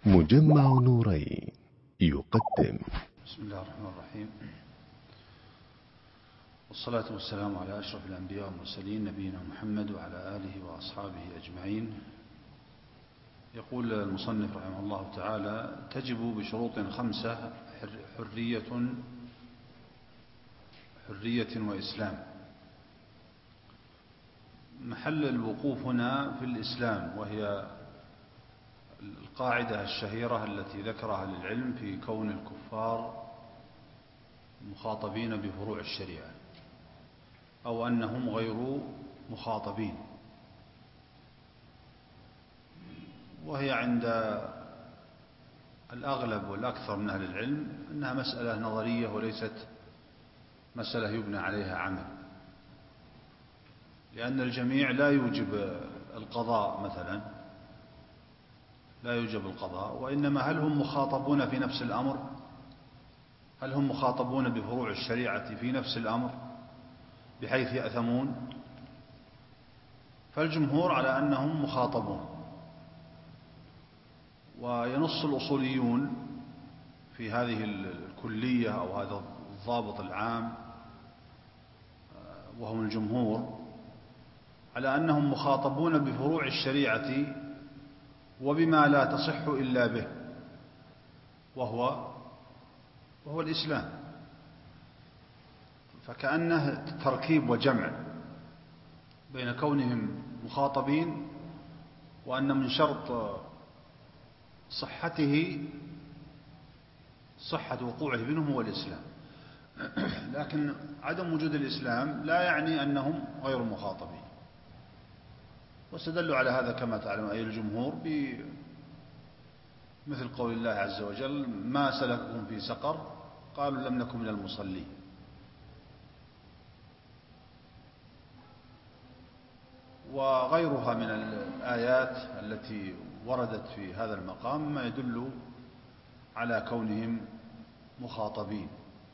مجمع نورين يقدم. بسم الله الرحمن الرحيم، والصلاة والسلام على أشرف الأنبياء والمرسلين نبينا محمد وعلى آله وأصحابه أجمعين. يقول المصنف رحمه الله تعالى: تجب بشروط 5: حرية وإسلام. محل الوقوف هنا في الإسلام، وهي القاعدة الشهيرة التي ذكرها للعلم في كون الكفار مخاطبين بفروع الشريعة، أو أنهم غير مخاطبين، وهي عند الأغلب والأكثر من أهل العلم أنها مسألة نظرية وليست مسألة يبنى عليها عمل، لأن الجميع لا يوجب القضاء مثلا، لا يوجب القضاء، وإنما هل هم مخاطبون في نفس الأمر؟ هل هم مخاطبون بفروع الشريعة في نفس الأمر بحيث يأثمون؟ فالجمهور على أنهم مخاطبون. وينص الأصوليون في هذه الكلية أو هذا الضابط العام، وهم الجمهور، على أنهم مخاطبون بفروع الشريعة وبما لا تصح إلا به، وهو الإسلام. فكأنه تركيب وجمع بين كونهم مخاطبين، وأن من شرط صحة وقوعه بينهم هو الإسلام. لكن عدم وجود الإسلام لا يعني أنهم غير مخاطبين. واستدلوا على هذا كما تعلم أي الجمهور مثل قول الله عز وجل: ما سلككم في سقر؟ قالوا لم نكن من المصلين. وغيرها من الآيات التي وردت في هذا المقام ما يدل على كونهم مخاطبين.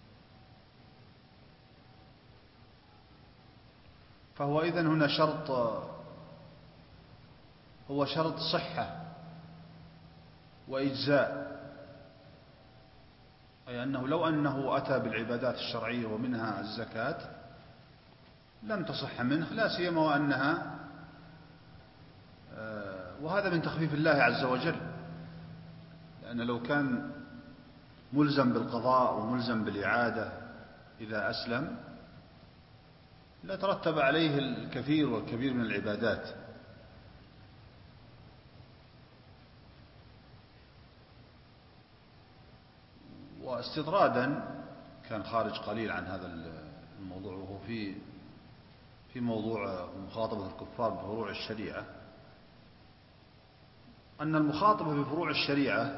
فهو إذن هنا شرط صحة وإجزاء، أي أنه لو أنه أتى بالعبادات الشرعية ومنها الزكاة لم تصح منه، لا سيما وأنها وهذا من تخفيف الله عز وجل، لأن لو كان ملزم بالقضاء وملزم بالإعادة إذا أسلم لترتب عليه الكثير والكبير من العبادات. واستطرادا كان خارج قليل عن هذا الموضوع، وهو في موضوع مخاطبة الكفار بفروع الشريعة، أن المخاطبة بفروع الشريعة،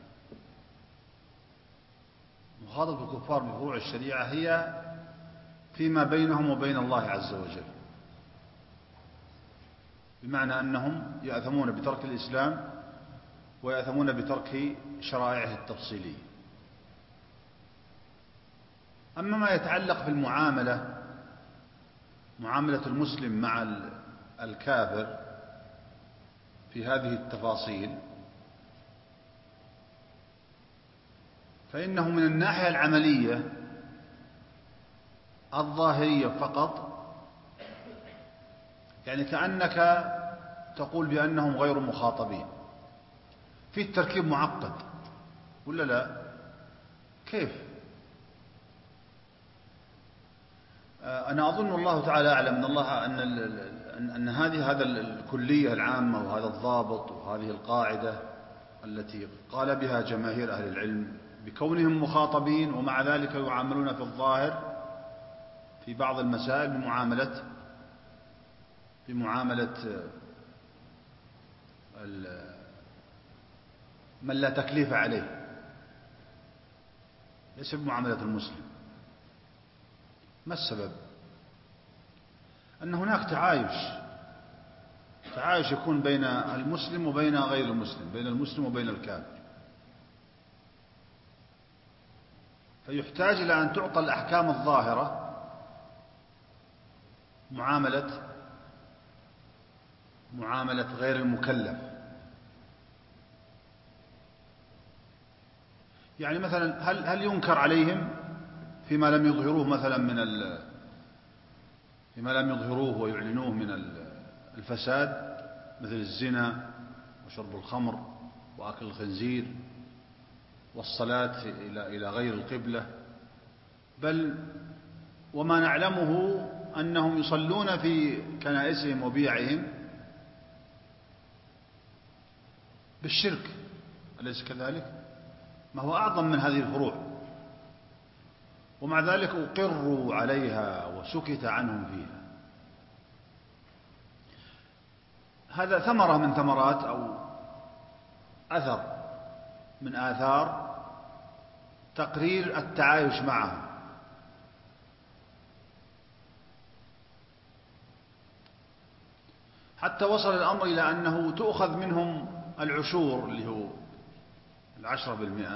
مخاطبة الكفار بفروع الشريعة هي فيما بينهم وبين الله عز وجل، بمعنى أنهم يأثمون بترك الإسلام ويأثمون بترك شرائعه التفصيلية. أما ما يتعلق بالمعاملة، معاملة المسلم مع الكافر في هذه التفاصيل، فإنه من الناحية العملية الظاهرية فقط، يعني كأنك تقول بأنهم غير مخاطبين. في التركيب معقد ولا لا؟ كيف؟ أنا أظن الله تعالى أعلم أن الله أن هذا الكلية العامة وهذا الضابط وهذه القاعدة التي قال بها جماهير أهل العلم بكونهم مخاطبين ومع ذلك يعاملون في الظاهر في بعض المسائل بمعاملة من لا تكليف عليه، ليس بمعاملة المسلم. ما السبب؟ أن هناك تعايش يكون بين المسلم وبين غير المسلم، بين المسلم وبين الكافر، فيحتاج إلى أن تعطى الأحكام الظاهرة معاملة غير المكلف، يعني مثلا هل ينكر عليهم فيما لم يظهروه مثلا فيما لم يظهروه ويعلنوه من الفساد، مثل الزنا وشرب الخمر وأكل الخنزير والصلاة إلى غير القبلة، بل وما نعلمه أنهم يصلون في كنائسهم وبيعهم بالشرك، أليس كذلك؟ ما هو أعظم من هذه الفروع، ومع ذلك أقروا عليها وسكت عنهم فيها. هذا ثمرة من ثمرات أو أثر من آثار تقرير التعايش معهم. حتى وصل الأمر إلى أنه تؤخذ منهم العشور اللي هو 10%،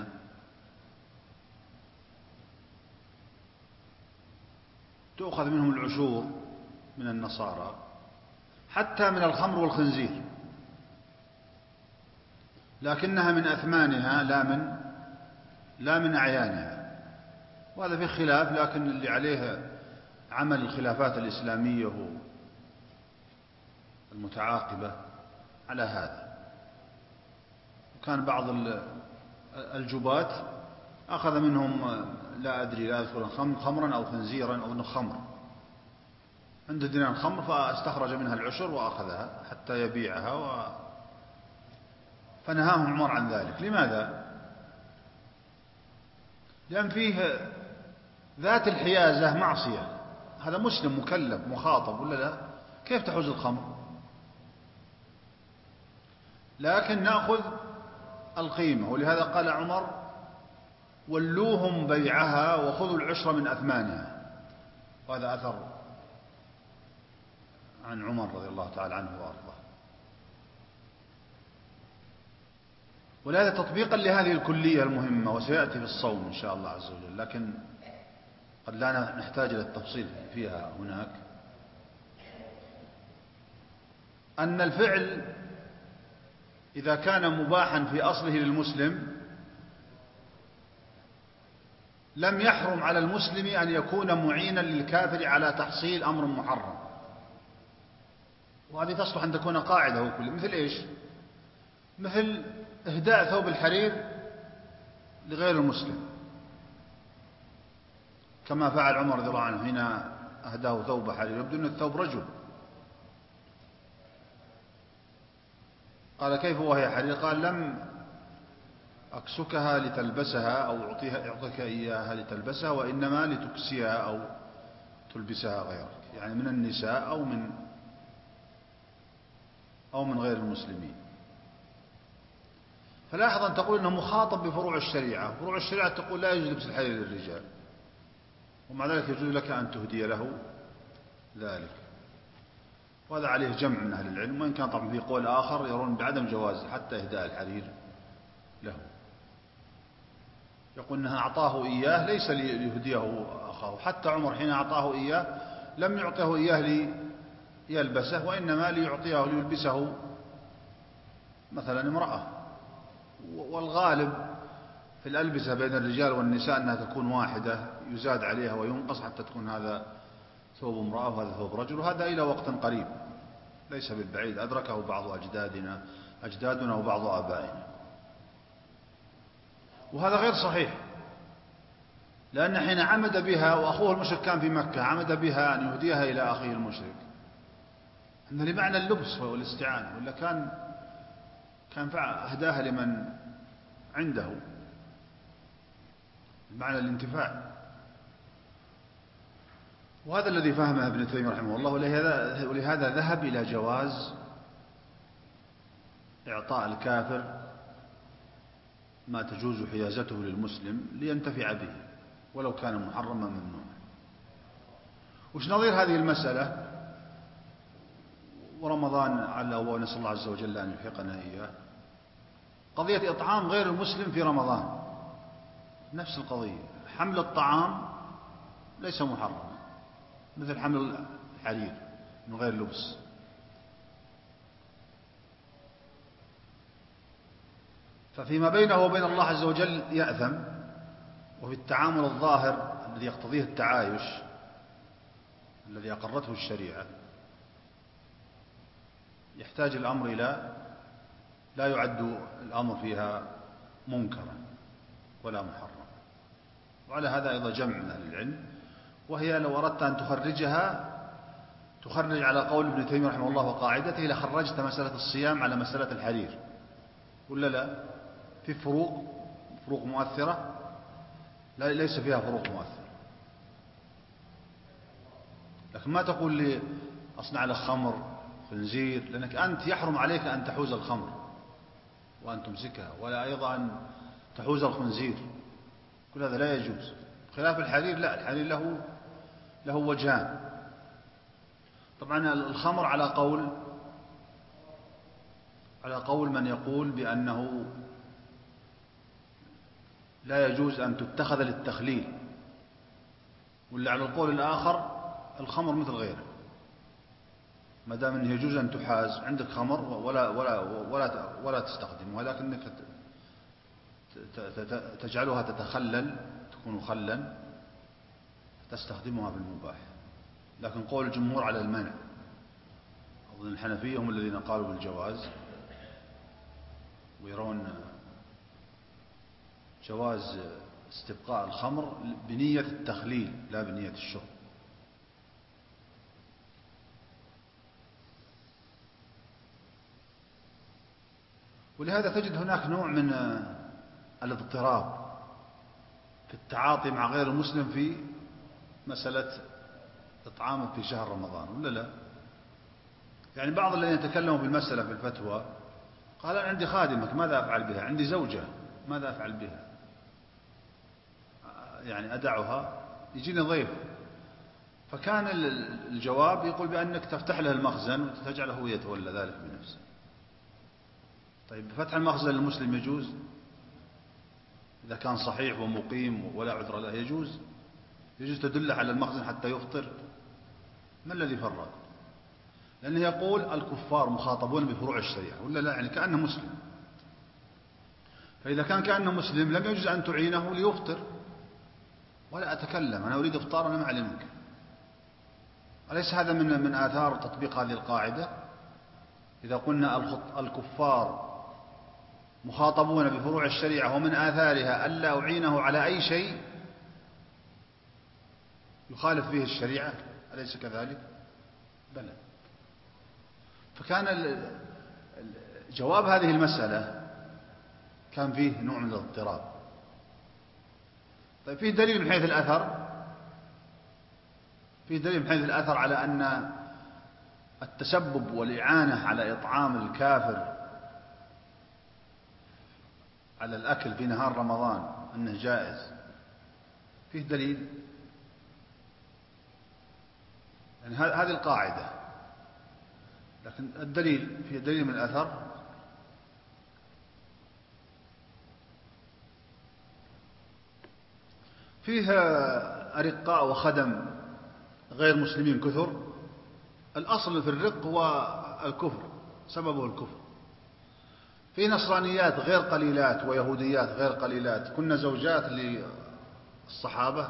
تؤخذ منهم العشور من النصارى، حتى من الخمر والخنزير، لكنها من أثمانها لا من أعيانها. وهذا في خلاف، لكن اللي عليه عمل الخلافات الإسلامية المتعاقبة على هذا. وكان بعض الجبات أخذ منهم لا أدري، لا أذكر خمرا أو خنزيرا أو خمر، عنده دينار خمر فاستخرج منها العشر وأخذها حتى يبيعها فنهاهم عمر عن ذلك. لماذا؟ لأن فيه ذات الحيازة معصية، هذا مسلم مكلف مخاطب ولا لا؟ كيف تحوز الخمر؟ لكن نأخذ القيمة، ولهذا قال عمر: ولوهم بيعها وخذوا العشر من أثمانها. وهذا أثر عن عمر رضي الله تعالى عنه وأرضاه. ولهذا تطبيقا لهذه الكلية المهمة، وسيأتي في الصوم إن شاء الله عز وجل، لكن قد لا نحتاج إلى التفصيل فيها هناك، أن الفعل إذا كان مباحا في أصله للمسلم لم يحرم على المسلم أن يكون معينا للكافر على تحصيل أمر محرم. وهذه تصلح أن تكون قاعدة وكل. مثل إيش؟ مثل إهداء ثوب الحرير لغير المسلم، كما فعل عمر رضي الله عنه حين أهداه ثوب حرير، يبدو أن الثوب رجل. قال: كيف وهي حرير؟ قال: لم أكسكها لتلبسها أو أعطيك إياها لتلبسها، وإنما لتكسيها أو تلبسها غيرك، يعني من النساء أو من غير المسلمين. فلاحظ أن تقول أنه مخاطب بفروع الشريعة. فروع الشريعة تقول لا يجوز لبس الحرير للرجال، ومع ذلك يجوز لك أن تهدي له ذلك. وهذا عليه جمع من أهل العلم، وإن كان طبعا في قول آخر يرون بعدم جواز حتى إهداء الحرير له. يقول أنها أعطاه إياه ليس ليهديه أخاه. حتى عمر حين أعطاه إياه لم يعطيه إياه ليلبسه، وإنما ليعطيه ليلبسه مثلا امرأة. والغالب في الألبسة بين الرجال والنساء أنها تكون واحدة، يزاد عليها وينقص حتى تكون هذا ثوب امرأة وهذا ثوب رجل. وهذا إلى وقت قريب ليس بالبعيد أدركه بعض أجدادنا وبعض آبائنا. وهذا غير صحيح، لأن حين عمد بها، وأخوه المشرك كان في مكة، عمد بها أن يهديها إلى أخيه المشرك، أن لمعنى اللبس والاستعانة، ولا كان أهداها لمن عنده بمعنى الانتفاع. وهذا الذي فهمه ابن تيمية رحمه الله، ولهذا ذهب إلى جواز إعطاء الكافر ما تجوز حيازته للمسلم لينتفع به، ولو كان محرما ممنوعا. وش نظير هذه المسألة؟ ورمضان على أول، نسأل الله عز وجل أن يلحقنا إياه، قضية إطعام غير المسلم في رمضان. نفس القضية، حمل الطعام ليس محرما، مثل حمل الحرير من غير لبس. ففيما بينه وبين الله عز وجل يأثم، وفي التعامل الظاهر الذي يقتضيه التعايش الذي أقرته الشريعة يحتاج الأمر إلى، لا يعد الأمر فيها منكرا ولا محرم. وعلى هذا أيضا جمع من أهل العلم، وهي لو أردت أن تخرجها تخرج على قول ابن تيمية رحمه الله وقاعدته لخرجت مسألة الصيام على مسألة الحرير، ولا لا؟ في فروق مؤثرة؟ لا، ليس فيها فروق مؤثرة. لكن ما تقول لي أصنع لك خمر خنزير، لأنك أنت يحرم عليك أن تحوز الخمر وأن تمسكها، ولا أيضا أن تحوز الخنزير، كل هذا لا يجوز. خلاف الحرير، لا، الحرير له وجهان. طبعا الخمر على قول من يقول بأنه لا يجوز أن تتخذ للتخليل، واللي على القول الآخر الخمر مثل غيره، ما دام أنه يجوز أن تحاز، عندك خمر ولا تستخدمها، ولكنك تجعلها تتخلل، تكون خلا تستخدمها في المباح. لكن قول الجمهور على المنع. أظن الحنفية هم الذين قالوا بالجواز، ويرون جواز استبقاء الخمر بنية التخليل لا بنية الشرب. ولهذا تجد هناك نوع من الاضطراب في التعاطي مع غير المسلم في مسألة إطعامه في شهر رمضان، ولا لا؟ يعني بعض الذين يتكلموا في المسألة في الفتوى قال أنا عندي خادمك ماذا أفعل بها؟ عندي زوجة ماذا أفعل بها؟ يعني أدعها، يجيني ضيف. فكان الجواب يقول بأنك تفتح له المخزن وتجعله هو يتولى ذلك بنفسه. طيب فتح المخزن للمسلم يجوز؟ إذا كان صحيح ومقيم ولا عذر له يجوز تدل على المخزن حتى يفطر؟ ما الذي فرق؟ لأنه يقول الكفار مخاطبون بفروع الشريعة، ولا لا؟ يعني كأنه مسلم. فإذا كان كأنه مسلم لم يجوز أن تعينه ليفطر. ولا أتكلم، أنا أريد إفطار، أنا ما علمك. أليس هذا من آثار تطبيق هذه القاعدة؟ إذا قلنا الكفار مخاطبون بفروع الشريعة ومن آثارها ألا أعينه على أي شيء يخالف فيه الشريعة، أليس كذلك؟ بلى. فكان جواب هذه المسألة كان فيه نوع من الاضطراب. طيب فيه دليل من حيث الأثر على أن التسبب والإعانة على إطعام الكافر على الأكل في نهار رمضان أنه جائز. فيه دليل، يعني هذه القاعدة. لكن الدليل فيه دليل من الأثر. فيها أرقاء وخدم غير مسلمين كثر. الأصل في الرق هو الكفر، سببه الكفر. في نصرانيات غير قليلات ويهوديات غير قليلات كنا زوجات للصحابة،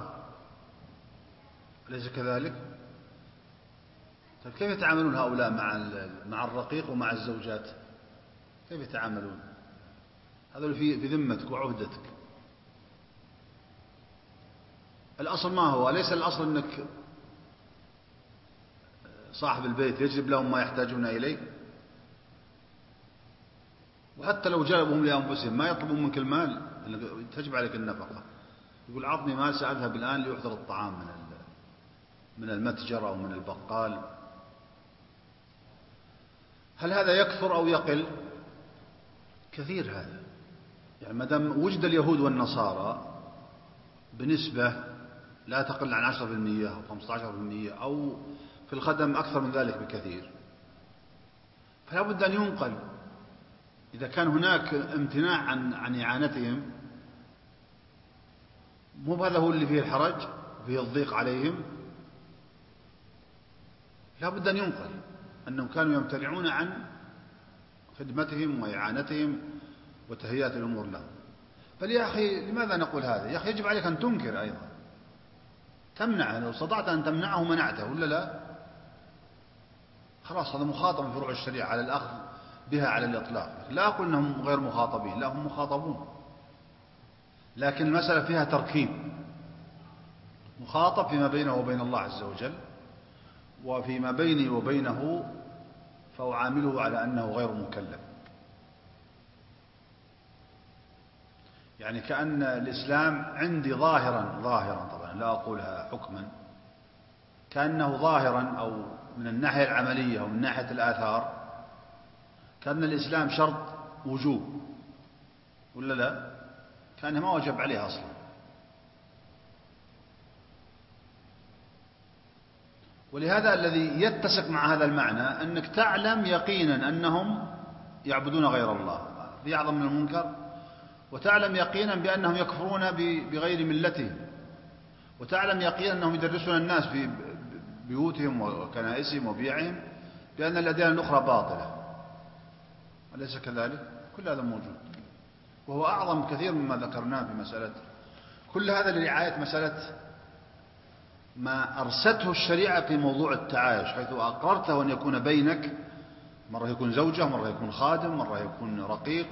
أليس كذلك؟ طيب كيف يتعاملون هؤلاء مع الرقيق ومع الزوجات؟ كيف يتعاملون؟ هذول في ذمتك وعهدتك. الأصل ما هو؟ ليس الأصل أنك صاحب البيت يجلب لهم ما يحتاجون إليه، وحتى لو جلبهم لأنفسهم ما يطلبون منك المال، تجب عليك النفقة. يقول أعطني مال سأذهب الآن ليحضر الطعام من المتجر أو من البقال. هل هذا يكثر أو يقل؟ كثير هذا. يعني ما دام وجد اليهود والنصارى بنسبة لا تقل عن 10% أو 15% أو في الخدم أكثر من ذلك بكثير، فلا بد أن ينقل. إذا كان هناك امتناع عن إعانتهم، مو هذا هو اللي فيه الحرج وفيه الضيق عليهم، لا بد أن ينقل أنهم كانوا يمتنعون عن خدمتهم وإعانتهم وتهيئة الأمور لهم. بل يا أخي لماذا نقول هذا؟ يا أخي يجب عليك أن تنكر أيضا، تمنعه، لو استطعت أن تمنعه منعته ولا لا؟ خلاص هذا مخاطب بفروع الشريعة على الأخذ بها على الإطلاق. لا أقول أنهم غير مخاطبين، لا هم مخاطبون، لكن المسألة فيها تركيب، مخاطب فيما بينه وبين الله عز وجل، وفيما بيني وبينه فأعامله على أنه غير مكلف. يعني كأن الإسلام عندي ظاهرا طبعا لا أقولها حكما، كأنه ظاهرا أو من الناحية العملية أو من ناحية الآثار كأن الإسلام شرط وجوب ولا لا؟ كأنه ما وجب عليه أصلا. ولهذا الذي يتسق مع هذا المعنى أنك تعلم يقينا أنهم يعبدون غير الله في أعظم من المنكر، وتعلم يقينا بأنهم يكفرون بغير ملتهم، وتعلم يقينا أنهم يدرسون الناس في بيوتهم وكنائسهم وبيعهم بأن الأديان الأخرى باطلة، أليس كذلك؟ كل هذا موجود، وهو أعظم كثير مما ذكرناه في مسألة. كل هذا لرعاية مسألة ما أرسته الشريعة في موضوع التعايش، حيث أقررته أن يكون بينك، مرة يكون زوجة، مرة يكون خادم، مرة يكون رقيق،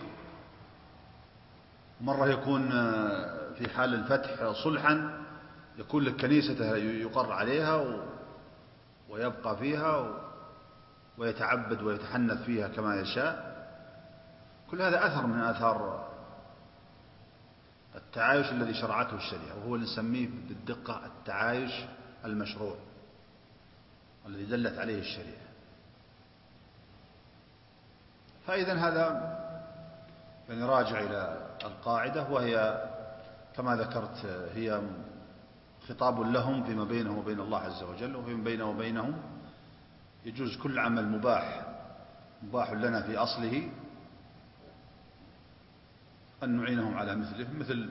مرة يكون في حال الفتح صلحا، يكون لك كنيسة يقر عليها ويبقى فيها ويتعبد ويتحنث فيها كما يشاء. كل هذا أثر من آثار التعايش الذي شرعته الشريعة، وهو اللي نسميه بالدقة التعايش المشروع الذي دلت عليه الشريعة. فإذا هذا يعني راجع إلى القاعدة، وهي كما ذكرت هي خطاب لهم فيما بينهم وبين الله عز وجل، وفيما بينه وبينهم يجوز كل عمل مباح لنا في أصله أن نعينهم على مثله، مثل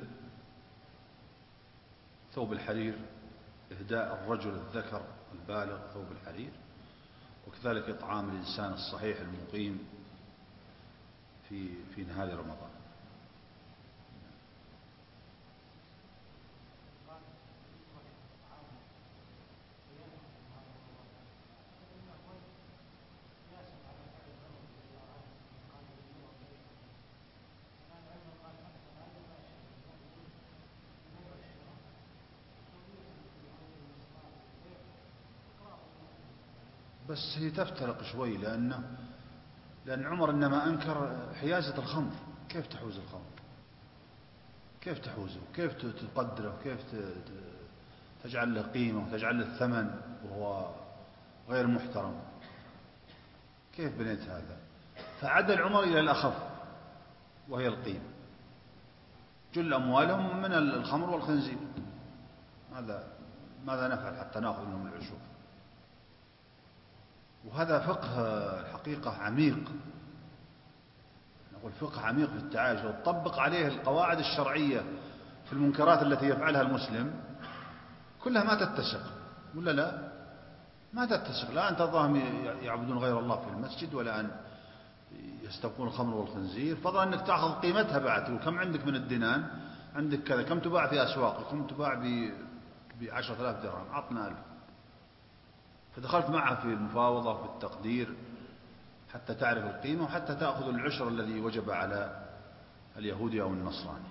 ثوب الحرير، إهداء الرجل الذكر البالغ ثوب الحرير، وكذلك إطعام الإنسان الصحيح المقيم في نهار رمضان. بس هي تفترق شوي، لأن عمر إنما أنكر حيازة الخمر. كيف تحوز الخمر؟ كيف تحوزه؟ كيف تقدره؟ كيف تجعل له قيمة وتجعل له الثمن وهو غير محترم؟ كيف بنيت هذا؟ فعدل عمر إلى الأخف وهي القيمة. جل أموالهم من الخمر والخنزير، ماذا نفعل حتى نأخذ منهم العشور؟ وهذا فقه الحقيقة عميق، نقول فقه عميق في التعايش، لو تطبق عليه القواعد الشرعية في المنكرات التي يفعلها المسلم كلها ما تتسق ولا لا؟ ما تتسق، لا أن تراهم يعبدون غير الله في المسجد، ولا أن يستوقون الخمر والخنزير، فضلا أنك تأخذ قيمتها بعد. وكم عندك من الدينان؟ عندك كذا، كم تباع في أسواق، كم تباع ب10,000 درهم، عطنا 1000. فدخلت معه في المفاوضة في التقدير حتى تعرف القيمة، وحتى تأخذ العشر الذي وجب على اليهودي أو النصراني.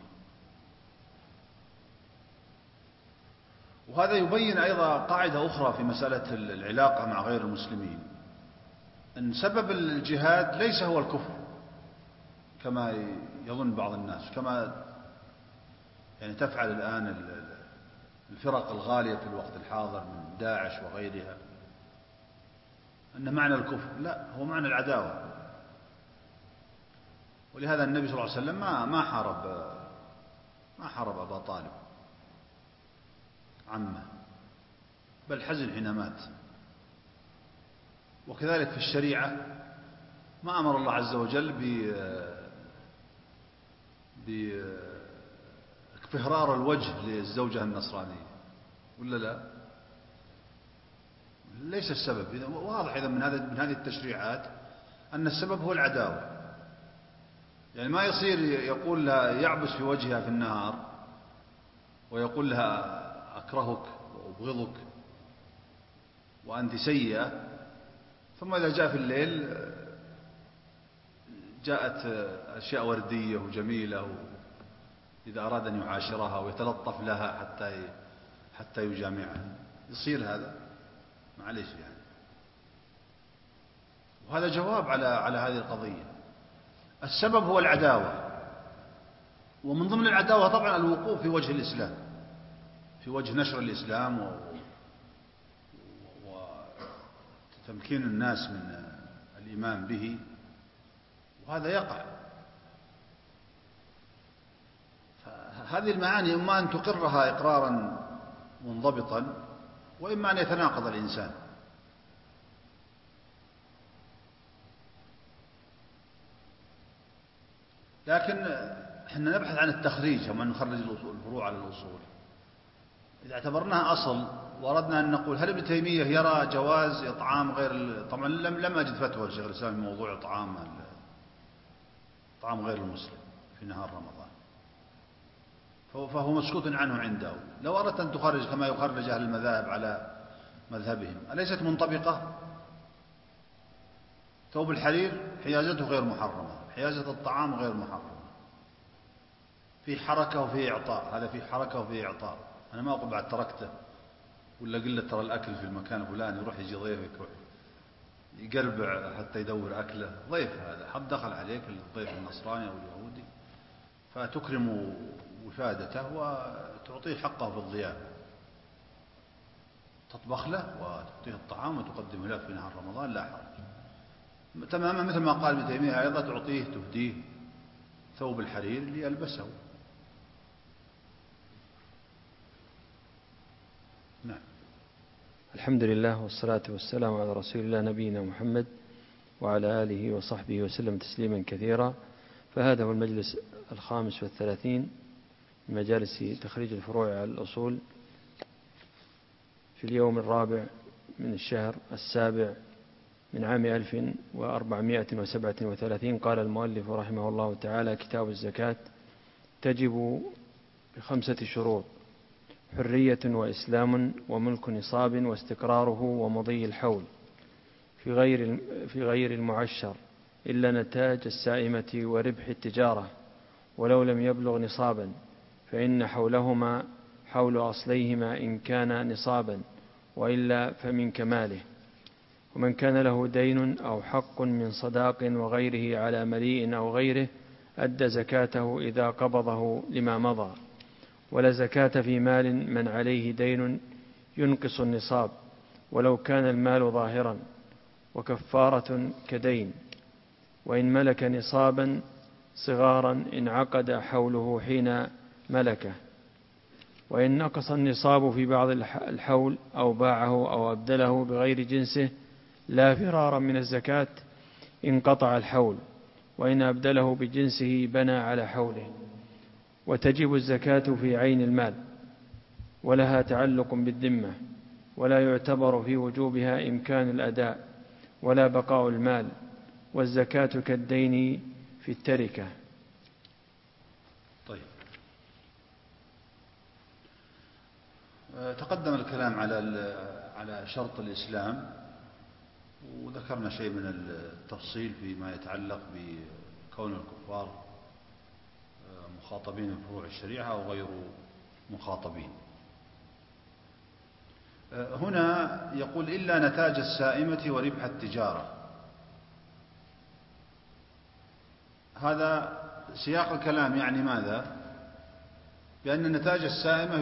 وهذا يبين أيضا قاعدة أخرى في مسألة العلاقة مع غير المسلمين، أن سبب الجهاد ليس هو الكفر كما يظن بعض الناس، كما يعني تفعل الآن الفرق الغالية في الوقت الحاضر من داعش وغيرها، أن معنى الكفر، لا، هو معنى العداوة. ولهذا النبي صلى الله عليه وسلم ما حارب أبا طالب عمه، بل حزن حين مات. وكذلك في الشريعة ما أمر الله عز وجل باكفهرار الوجه للزوجة النصرانية ولا لا؟ ليس السبب. واضح إذا من هذه التشريعات أن السبب هو العداوة. يعني ما يصير يقول لها يعبس في وجهها في النهار ويقول لها أكرهك وأبغضك وأنت سيئة، ثم إذا جاء في الليل جاءت أشياء وردية وجميلة، إذا أراد أن يعاشرها ويتلطف لها حتى يجامعها. يصير هذا؟ معليش يعني. وهذا جواب على هذه القضية. السبب هو العداوة، ومن ضمن العداوة طبعا الوقوف في وجه الإسلام، في وجه نشر الإسلام وتمكين الناس من الإيمان به، وهذا يقع. فهذه المعاني إما أن تقرها إقرارا منضبطا، وإما أن يتناقض الإنسان. لكن احنا نبحث عن التخريج، وما نخرج الفروع على الأصول. إذا اعتبرناها أصل وأردنا أن نقول هل ابن تيمية يرى جواز إطعام غير طبعا لم أجد فتوى لشيخ الإسلام في موضوع إطعام غير المسلم في نهار رمضان، فهو مسكوت عنه عنده. لو أردت أن تخرج كما يخرج أهل المذاهب على مذهبهم، أليست منطبقة؟ ثوب الحرير حيازته غير محرمة، حيازة الطعام غير محرمة، في حركة وفي إعطاء، هذا في حركة وفي إعطاء. أنا ما أقول بعد تركته ولا قلت ترى الأكل في المكان الفلاني، يروح يجي ضيفك يقربع حتى يدور أكله. ضيف هذا حد دخل عليك، الضيف النصراني أو اليهودي، فتكرم وفادته وتعطيه حقه في الضيافة، تطبخ له وتعطيه الطعام وتقدمه له في نهار رمضان، لا حرج. تماما مثل ما قال ابن تيمية أيضا تعطيه تهديه ثوب الحرير ليلبسه. نعم. الحمد لله والصلاة والسلام على رسول الله نبينا محمد وعلى آله وصحبه وسلم تسليما كثيرا. فهذا هو المجلس 35 من مجالس تخريج الفروع على الأصول في اليوم 4 من الشهر 7 من عام 1437. قال المؤلف رحمه الله تعالى: كتاب الزكاة تجب ب5 شروط: حرية وإسلام وملك نصاب واستقراره ومضي الحول في غير المعشر إلا نتاج السائمة وربح التجارة، ولو لم يبلغ نصابا، فإن حولهما حول أصليهما إن كان نصابا، وإلا فمن كماله. ومن كان له دين أو حق من صداق وغيره على مليء أو غيره أدى زكاته إذا قبضه لما مضى. ولا زكاة في مال من عليه دين ينقص النصاب ولو كان المال ظاهرا، وكفارة كدين. وإن ملك نصابا صغارا انعقد حوله حين ملكه. وإن نقص النصاب في بعض الحول أو باعه أو أبدله بغير جنسه لا فرارا من الزكاة انقطع الحول، وإن أبدله بجنسه بنى على حوله. وتجب الزكاة في عين المال، ولها تعلق بالذمة، ولا يعتبر في وجوبها إمكان الأداء ولا بقاء المال، والزكاة كالدين في التركة. طيب، تقدم الكلام على شرط الإسلام، وذكرنا شيء من التفصيل فيما يتعلق بكون الكفار مخاطبين بفروع الشريعة أو غير مخاطبين. هنا يقول إلا نتاج السائمة وربح التجارة. هذا سياق الكلام يعني ماذا؟ بأن نتاج السائمة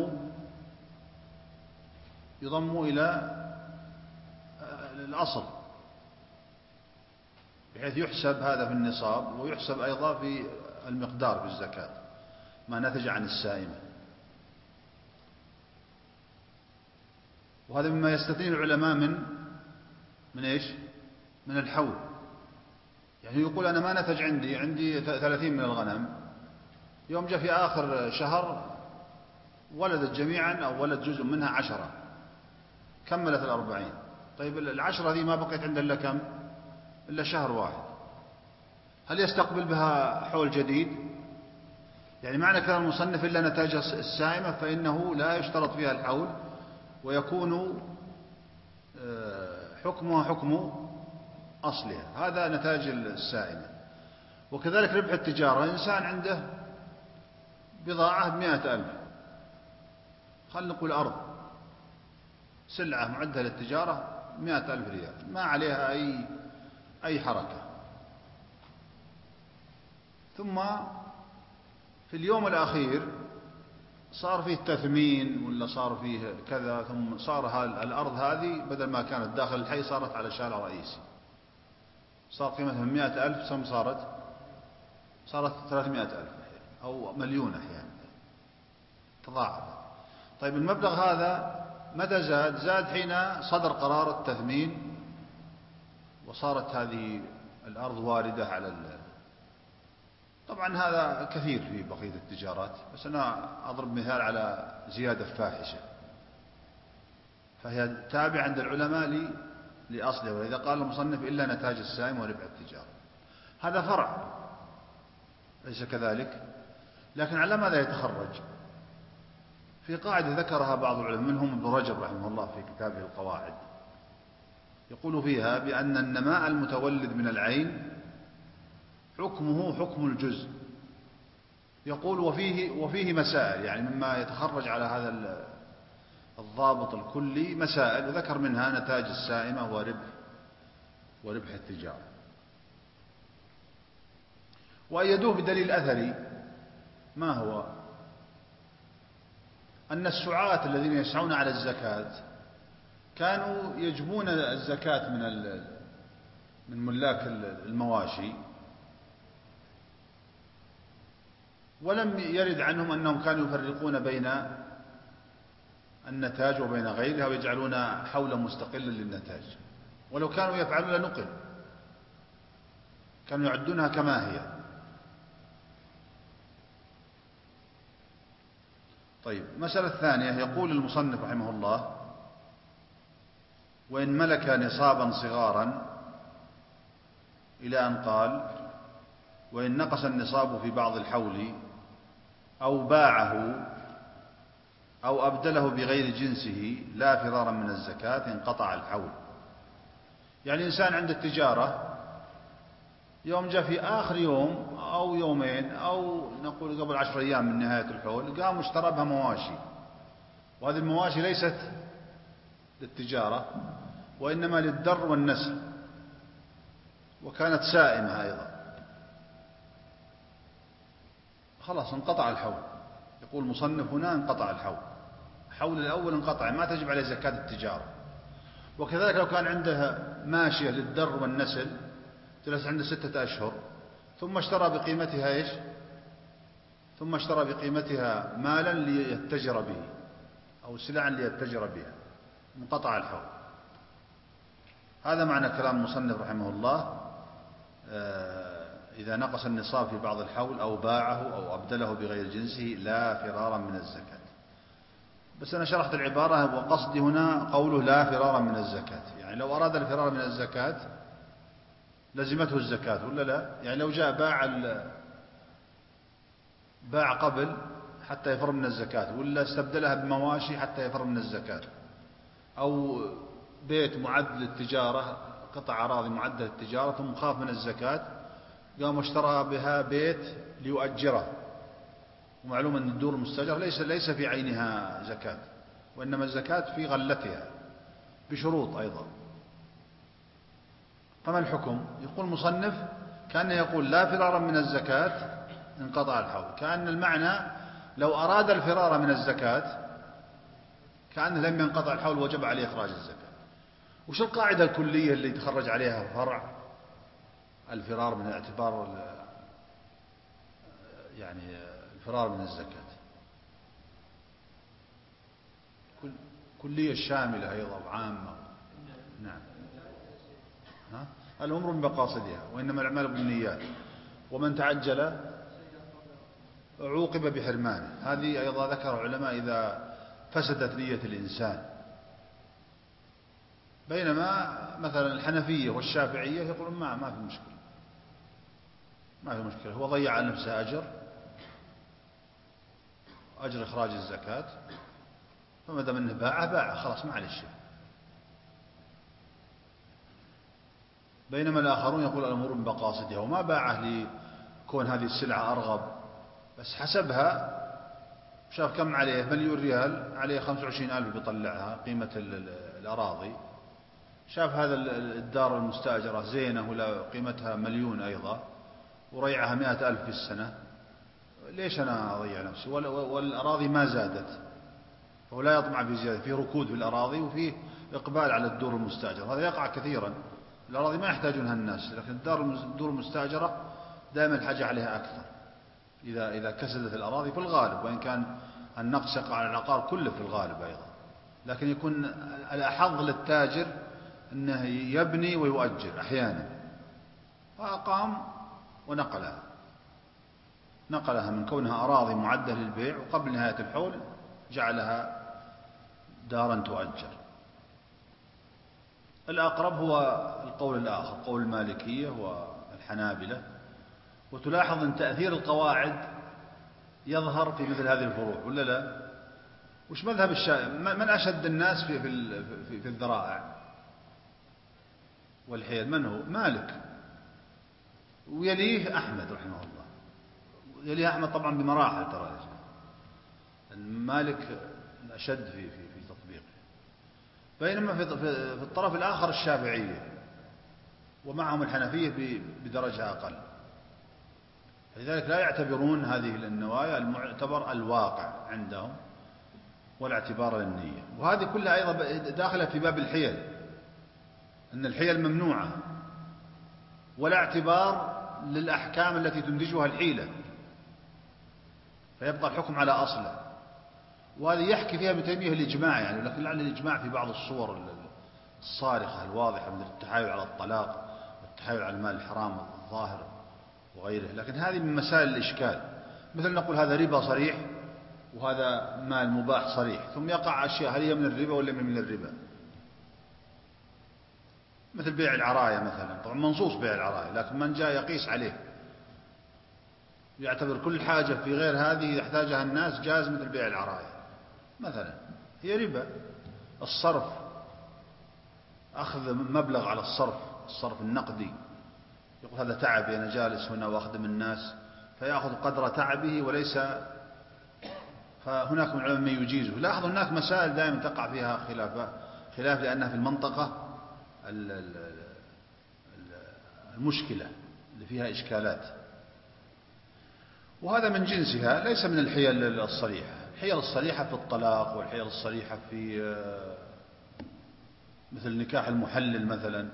يضم إلى الأصل، بحيث يحسب هذا في النصاب، ويحسب أيضا في المقدار في الزكاة ما نتج عن السائمة. وهذا مما يستثني العلماء من إيش؟ من الحول. يعني يقول أنا ما نتج عندي 30 من الغنم، يوم جاء في آخر شهر ولدت جميعا أو ولد جزء منها 10، كملت 40. طيب 10 هذه ما بقيت عند إلا كم؟ إلا شهر واحد. هل يستقبل بها حول جديد؟ يعني معنى كلام المصنف إلا نتاج السائمة فإنه لا يشترط فيها الحول، ويكون حكمها حكم أصلها. هذا نتاج السائمة. وكذلك ربح التجارة، إنسان عنده بضاعة ب100,000، خلينا نقول أرض، سلعة معدة للتجارة 100,000 ريال، ما عليها أي حركة، ثم في اليوم الأخير صار فيه تثمين ولا صار فيه كذا، ثم صار الأرض هذه بدل ما كانت داخل الحي صارت على شارع رئيسي، صار قيمتها 100,000، ثم صارت 300,000 أو مليون أحيانا، تضاعف. طيب المبلغ هذا متى زاد حين صدر قرار التثمين وصارت هذه الأرض واردة على طبعا هذا كثير في بقية التجارات، بس أنا أضرب مثال على زيادة فاحشة، فهي تابعة عند العلماء لأصلها. وإذا قال المصنف إلا نتاج السائم وربح التجارة، هذا فرع ليس كذلك، لكن على ماذا يتخرج؟ في قاعدة ذكرها بعض العلماء منهم ابن رجب رحمه الله في كتابه القواعد، يقول فيها بأن النماء المتولد من العين حكمه حكم الجزء. يقول وفيه مسائل، يعني مما يتخرج على هذا الضابط الكلي مسائل، وذكر منها نتاج السائمة وربح التجارة، وأيدوه بدليل أثري. ما هو؟ أن السعاة الذين يسعون على الزكاة كانوا يجبون الزكاة من ملاك المواشي، ولم يرد عنهم أنهم كانوا يفرقون بين النتاج وبين غيرها ويجعلون حولا مستقلا للنتاج، ولو كانوا يفعلون لنقل، كانوا يعدونها كما هي. طيب، المسألة الثانية، يقول المصنف رحمه الله: وإن ملك نصابا صغارا، إلى أن قال: وإن نقص النصاب في بعض الحول أو باعه أو أبدله بغير جنسه لا فرارا من الزكاة انقطع الحول. يعني إنسان عند التجارة يوم جاء في آخر يوم أو يومين أو نقول قبل 10 أيام من نهاية الحول قام اشترى بها مواشي، وهذه المواشي ليست للتجارة وإنما للدر والنسل، وكانت سائمة أيضا، خلاص انقطع الحول. يقول المصنف هنا انقطع الحول، الحول الأول انقطع، ما تجب عليه زكاة التجارة. وكذلك لو كان عندها ماشية للدر والنسل جلس عنده 6 أشهر ثم اشترى بقيمتها إيش؟ ثم اشترى بقيمتها مالا ليتجر به أو سلعا ليتجر بها، انقطع الحول. هذا معنى كلام المصنف رحمه الله: إذا نقص النصاب في بعض الحول أو باعه أو أبدله بغير جنسه لا فرارا من الزكاة. بس أنا شرحت العبارة، وقصدي هنا قوله لا فرارا من الزكاة، يعني لو أراد الفرار من الزكاة لزمته الزكاة ولا لا؟ يعني لو جاء باع قبل حتى يفر من الزكاة، ولا استبدلها بمواشي حتى يفر من الزكاة، أو بيت معد للتجارة، قطع أراضي معدة للتجارة، ثم خاف من الزكاة قام اشترى بها بيت ليؤجره، ومعلوم أن الدور المستأجرة ليس في عينها زكاة، وإنما الزكاة في غلتها بشروط أيضا. فما الحكم؟ يقول المصنف: كان يقول لا فرارا من الزكاة انقطع الحول، كأن المعنى لو أراد الفرار من الزكاة كأنه لم ينقطع الحول وجب عليه إخراج الزكاة. وش القاعدة الكلية اللي يتخرج عليها فرع الفرار من اعتبار يعني الفرار من الزكاة؟ كلية شاملة أيضا وعامة. نعم، الأمر بمقاصدها وإنما الأعمال بالنيات، ومن تعجل عوقب بحرمانه. هذه أيضا ذكر العلماء إذا فسدت نية الإنسان، بينما مثلا الحنفية والشافعية يقولون ما في مشكلة. ما في مشكلة، هو ضيع على نفسه أجر إخراج الزكاة، فما دام أنه باعه خلاص ما عليه شيء. بينما الآخرون يقول الأمور بمقاصدها، وما باعه لكون هذه السلعة أرغب، بس حسبها، شاف كم عليه، 1,000,000 ريال، عليه 25,000 بيطلعها قيمة الأراضي، شاف هذا الدار المستأجرة زينة ولا قيمتها 1,000,000 أيضا، وريعها 100,000 في السنة، ليش أنا أضيع نفسي؟ والأراضي ما زادت، فهو لا يطمع في زيادة، في ركود في الأراضي وفيه إقبال على الدور المستأجرة. هذا يقع كثيرا، الأراضي ما يحتاجونها الناس، لكن الدور المستأجرة دائما الحاجة عليها أكثر إذا كسدت الأراضي في الغالب، وإن كان النقص يقع على العقار كله في الغالب أيضا، لكن يكون الأحظ للتاجر أنه يبني ويؤجر أحيانا. فأقام نقلها من كونها أراضي معدة للبيع، وقبل نهاية الحول جعلها دارا تؤجر. الأقرب هو القول الآخر، قول المالكية والحنابلة. وتلاحظ أن تأثير القواعد يظهر في مثل هذه الفروع، ولا لا؟ وش مذهب من أشد الناس في الذرائع والحيل؟ من هو؟ مالك، ويليه أحمد رحمه الله، يليه أحمد طبعا بمراحل، ترى مالك أشد في تطبيقه. بينما في الطرف الآخر الشافعية، ومعهم الحنفية بدرجة أقل. لذلك لا يعتبرون هذه النوايا، المعتبر الواقع عندهم، ولا اعتبار للنية. وهذه كلها أيضا داخلة في باب الحيل، أن الحيل ممنوعة، ولا اعتبار للأحكام التي تنتجها الحيلة، فيبقى الحكم على أصله. وهذه يحكي فيها ابن تيمية الإجماع، يعني، لكن لعل الإجماع في بعض الصور الصارخة الواضحة، مثل التحايل على الطلاق والتحايل على المال الحرام الظاهر وغيره، لكن هذه من مسائل الإشكال. مثل نقول هذا ربا صريح وهذا مال مباح صريح، ثم يقع أشياء هل هي من الربا ولا من الربا، مثل بيع العراية مثلا. طبعا منصوص بيع العراية، لكن من جاء يقيس عليه يعتبر كل حاجة في غير هذه يحتاجها الناس جاز، مثل بيع العراية مثلا، هي ربا. الصرف، أخذ مبلغ على الصرف النقدي، يقول هذا تعبي، أنا جالس هنا وأخدم الناس، فيأخذ قدر تعبه وليس. فهناك من العلماء من يجيزه. لاحظوا هناك مسائل دائما تقع فيها خلاف لأنها في المنطقة المشكلة اللي فيها إشكالات، وهذا من جنسها، ليس من الحيل الصريحة. الحيل الصريحة في الطلاق، والحيل الصريحة في مثل نكاح المحلل مثلا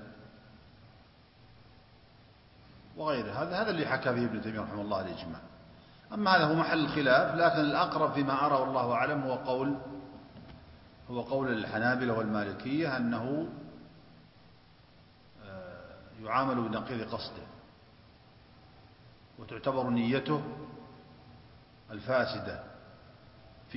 وغيره. هذا اللي حكى فيه ابن تيمية رحمه الله الإجماع. أما هذا هو محل الخلاف، لكن الأقرب فيما أرى والله أعلم هو قول الحنابلة والمالكية، أنه يعامل بنقيض قصده، وتعتبر نيته الفاسدة في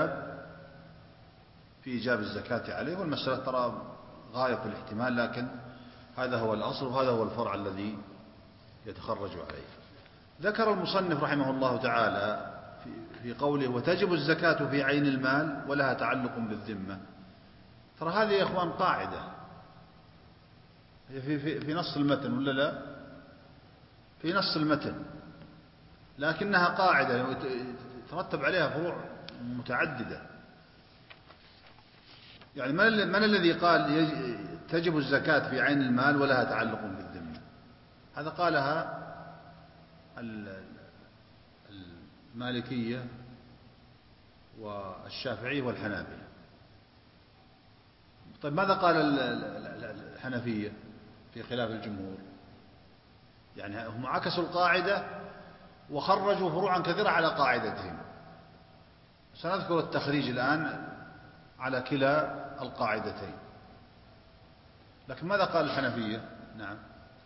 إيجاب الزكاة عليه. والمسألة ترى غاية في الاحتمال، لكن هذا هو الأصل، وهذا هو الفرع الذي يتخرج عليه. ذكر المصنف رحمه الله تعالى في قوله وتجب الزكاة في عين المال ولها تعلق بالذمة. ترى هذه يا إخوان قاعدة هي في نص المتن، ولا لا؟ في نص المتن، لكنها قاعدة يترتب عليها فروع متعددة. يعني من الذي قال تجب الزكاة في عين المال ولها تعلق بالذمة؟ هذا قالها المالكية والشافعية والحنابلة. طيب ماذا قال الحنفية في خلاف الجمهور؟ يعني هم عكسوا القاعدة وخرجوا فروعا كثيرة على قاعدتهم. سنذكر التخريج الآن على كلا القاعدتين. لكن ماذا قال الحنفية؟ نعم،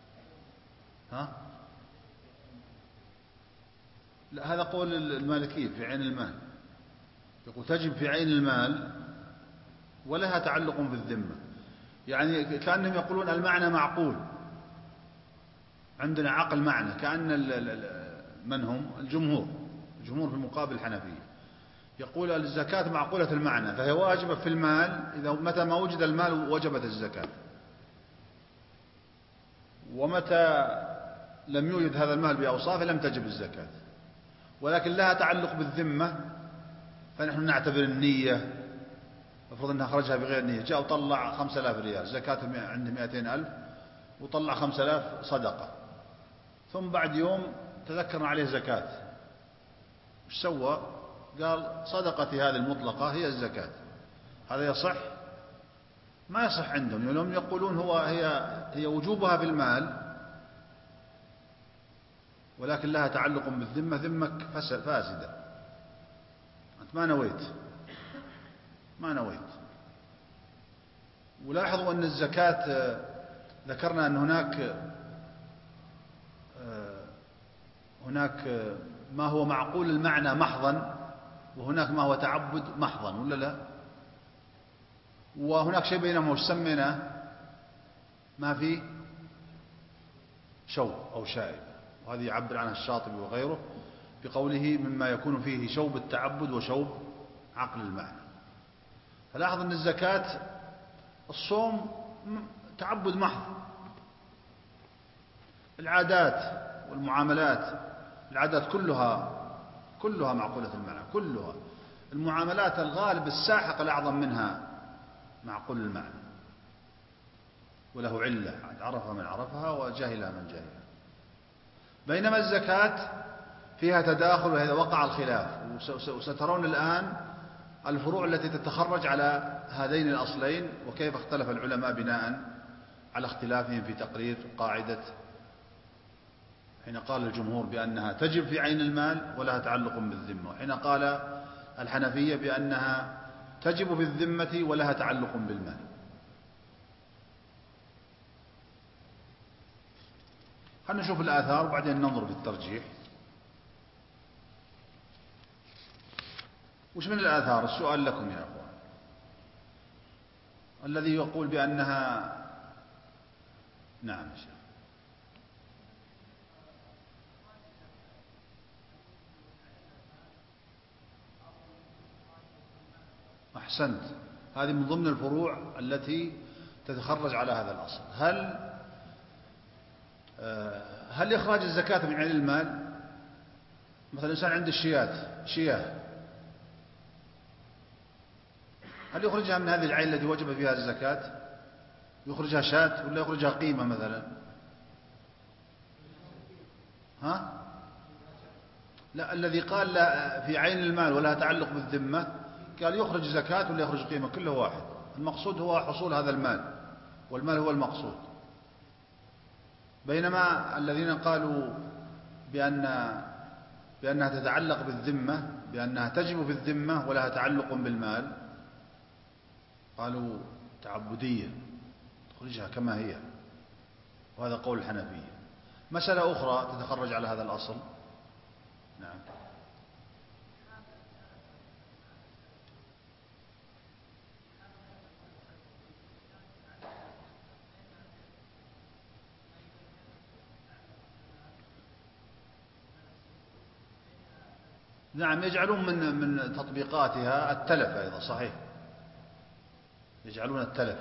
لا، هذا قول المالكية في عين المال، يقول تجب في عين المال ولها تعلق بالذمة. يعني كأنهم يقولون المعنى معقول، عندنا عقل معنى، كأن من هم الجمهور في مقابل الحنفية يقول الزكاة معقولة المعنى، فهي واجبة في المال، إذا متى ما وجد المال وجبت الزكاة، ومتى لم يوجد هذا المال بأوصافه لم تجب الزكاة. ولكن لها تعلق بالذمة، فنحن نعتبر النية، المفروض أنها خرجها بغير نية، جاء وطلع 5000 ريال زكاة، عنده 200,000 وطلع 5000 صدقة، ثم بعد يوم تذكرنا عليه زكاة، وش سوى؟ قال صدقتي هذه المطلقة هي الزكاة. هذا يصح؟ ما يصح عندهم، لأنهم يقولون هي وجوبها في المال، ولكن لها تعلق بالذمة، ذمك فاسدة، أنت ما نويت. ولاحظوا أن الزكاة ذكرنا أن هناك ما هو معقول المعنى محضا، وهناك ما هو تعبد محضا، ولا لا؟ وهناك شيء بينهما وش سميناه؟ ما في شوب أو شائب، وهذه يعبر عنها الشاطبي وغيره بقوله مما يكون فيه شوب التعبد وشوب عقل المعنى. فلاحظ أن الزكاة الصوم تعبد محض، العادات والمعاملات، العادات كلها معقولة المعنى، كلها. المعاملات الغالب الساحق الأعظم منها معقول المعنى، وله علة عرفها من عرفها وجهلها من جهلها. بينما الزكاة فيها تداخل، وهذا وقع الخلاف، وسترون الآن الفروع التي تتخرج على هذين الأصلين، وكيف اختلف العلماء بناء على اختلافهم في تقرير قاعدة، حين قال الجمهور بأنها تجب في عين المال ولها تعلق بالذمة، وحين قال الحنفية بأنها تجب في الذمة ولها تعلق بالمال. خلنا نشوف الآثار وبعدين ننظر بالترجيح. وش من الآثار؟ السؤال لكم يا أخوان. الذي يقول بأنها، نعم يا شيخ. أحسنت، هذه من ضمن الفروع التي تتخرج على هذا الأصل. هل إخراج الزكاة من عين المال؟ مثلا إنسان عنده شياه، هل يخرجها من هذه العين التي وجب فيها الزكاة؟ يخرجها شاة ولا يخرجها قيمة مثلا؟ لا، الذي قال لا في عين المال ولا تعلق بالذمة قال يخرج زكاة ولا يخرج قيمة، كله واحد. المقصود هو حصول هذا المال، والمال هو المقصود. بينما الذين قالوا بأنها تتعلق بالذمة، بأنها تجب في الذمة ولها تعلق بالمال، قالوا تعبدية، تخرجها كما هي، وهذا قول الحنفية. مسألة أخرى تتخرج على هذا الأصل. نعم. نعم، يجعلون من تطبيقاتها التلف أيضا، صحيح، يجعلون التلف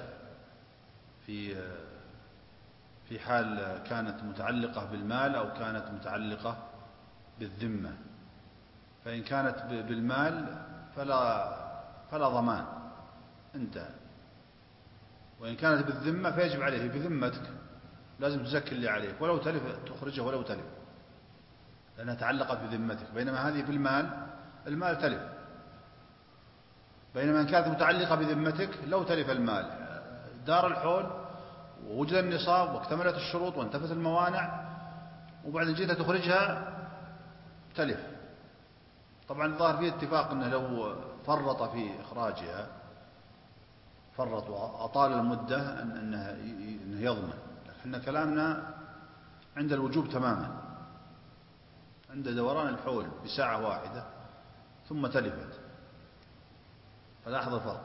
في حال كانت متعلقة بالمال أو كانت متعلقة بالذمة. فإن كانت بالمال فلا ضمان، انتهى. وإن كانت بالذمة فيجب عليه بذمتك، لازم تزكي اللي عليك، ولو تلف تخرجه ولو تلف، لأنها تعلقت بذمتك. بينما هذه في المال تلف. بينما إن كانت متعلقة بذمتك لو تلف المال، دار الحول ووجد النصاب واكتملت الشروط وانتفت الموانع، وبعد جيت تخرجها تلف. طبعا الظاهر فيه اتفاق أنه لو فرط في إخراجها، فرط وأطال المدة أنه يضمن. لكن كلامنا عند الوجوب تماما، عند دوران الحول بساعة واحدة ثم تلفت. فلاحظ الفرق،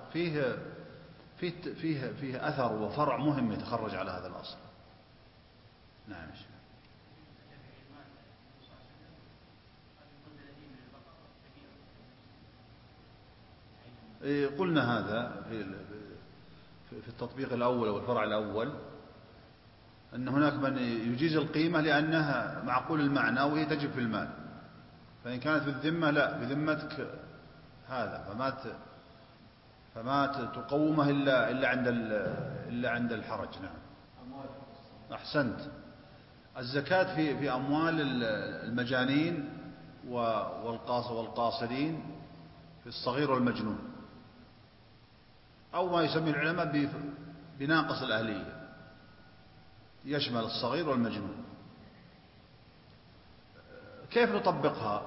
فيه أثر وفرع مهم يتخرج على هذا الأصل. نعم. قلنا هذا في التطبيق الأول أو الفرع الأول، أن هناك من يجيز القيمة لأنها معقول المعنى وهي تجب في المال، فإن كانت في الذمة لا، بذمتك هذا، فما تقومه إلا عند الحرج. نعم أحسنت. الزكاة في أموال المجانين والقاصرين، في الصغير والمجنون، أو ما يسميه العلماء بناقص الأهلية، يشمل الصغير والمجنون. كيف نطبقها؟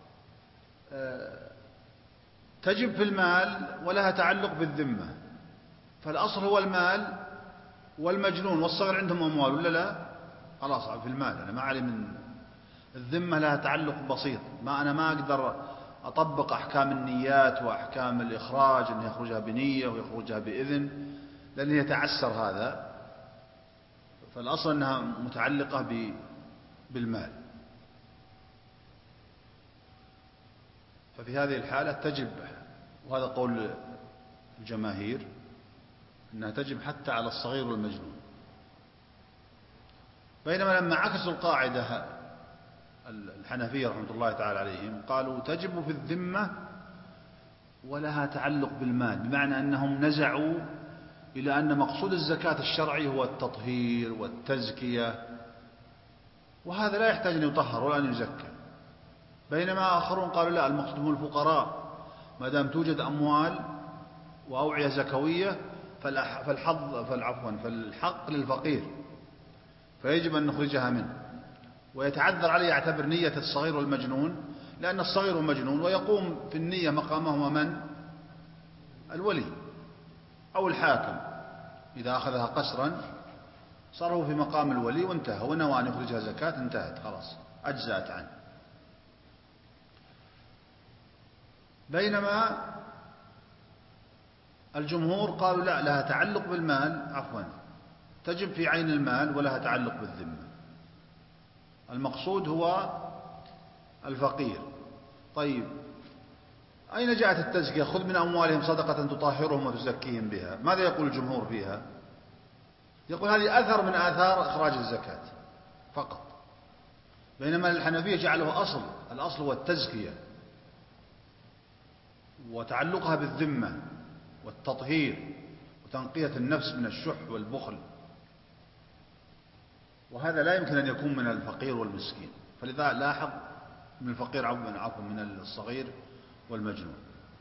تجب في المال ولها تعلق بالذمة، فالأصل هو المال، والمجنون والصغير عندهم أموال ولا لا؟ خلاص في المال، أنا ما علي من الذمة، لها تعلق بسيط، أنا ما أقدر أطبق أحكام النيات وأحكام الإخراج، أن يخرجها بنية ويخرجها بإذن، لأن يتعسر هذا، فالأصل أنها متعلقة بالمال. ففي هذه الحالة تجب، وهذا قول الجماهير، أنها تجب حتى على الصغير والمجنون. بينما لما عكسوا القاعدة الحنفية رحمة الله تعالى عليهم، قالوا تجب في الذمة ولها تعلق بالمال، بمعنى أنهم نزعوا إلى أن مقصود الزكاة الشرعي هو التطهير والتزكية، وهذا لا يحتاج أن يطهر ولا أن يزكى. بينما آخرون قالوا لا، المقصود هم الفقراء، ما دام توجد أموال وأوعية زكوية فالحق للفقير، فيجب أن نخرجها منه. ويتعذر عليه يعتبر نية الصغير والمجنون، لأن الصغير والمجنون ويقوم في النية مقامهما من؟ الولي أو الحاكم، إذا أخذها قسرا صاره في مقام الولي وانتهى، ونوى أن يخرجها زكاة انتهت خلاص، أجزأت عنه. بينما الجمهور قالوا لا، لها تعلق بالمال، تجب في عين المال ولها تعلق بالذمة، المقصود هو الفقير. طيب أين جاءت التزكية؟ خذ من أموالهم صدقة تطهرهم وتزكيهم بها، ماذا يقول الجمهور فيها؟ يقول هذه أثر من آثار إخراج الزكاة فقط، بينما الحنفية جعله أصل، الأصل هو التزكية وتعلقها بالذمة والتطهير وتنقية النفس من الشح والبخل، وهذا لا يمكن أن يكون من الفقير والمسكين. فلذا لاحظ من الفقير عفوا من الصغير والمجنون.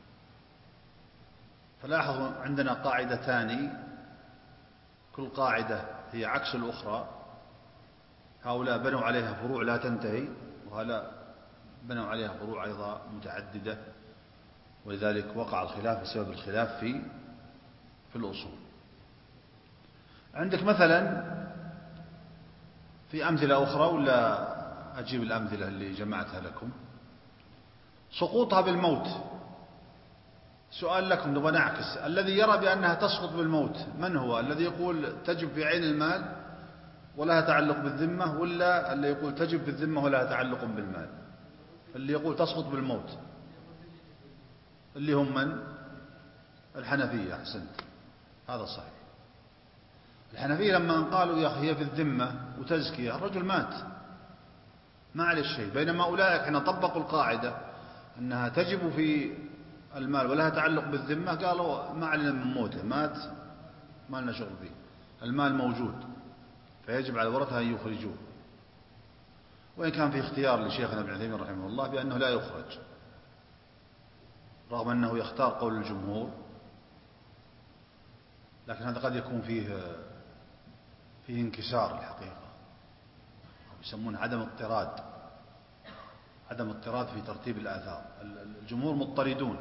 فلاحظوا عندنا قاعدتان، كل قاعدة هي عكس الأخرى، هؤلاء بنوا عليها فروع لا تنتهي، وهؤلاء بنوا عليها فروع أيضا متعددة، ولذلك وقع الخلاف بسبب الخلاف في الأصول. عندك مثلا في أمثلة أخرى، ولا أجيب الأمثلة اللي جمعتها لكم؟ سقوطها بالموت. سؤال لكم نبغى نعكس، الذي يرى بأنها تسقط بالموت من هو؟ الذي يقول تجب في عين المال ولها تعلق بالذمة، ولا اللي يقول تجب في الذمة ولها تعلق بالمال؟ اللي يقول تسقط بالموت اللي هم من؟ الحنفية. أحسنت، هذا صحيح. الحنفية لما قالوا يا أخي هي في الذمة وتزكية، الرجل مات ما عليه شيء، بينما أولئك حين طبقوا القاعدة أنها تجب في المال ولها تعلق بالذمة، قالوا ما علينا من موته، مات ما لنا شغل فيه، المال موجود، فيجب على الورثة أن يخرجوه. وإن كان في اختيار لشيخنا ابن عثيمين رحمه الله بأنه لا يخرج، رغم أنه يختار قول الجمهور، لكن هذا قد يكون فيه انكسار الحقيقة، أو يسمونه عدم اضطراد في ترتيب الآثار. الجمهور مضطردون.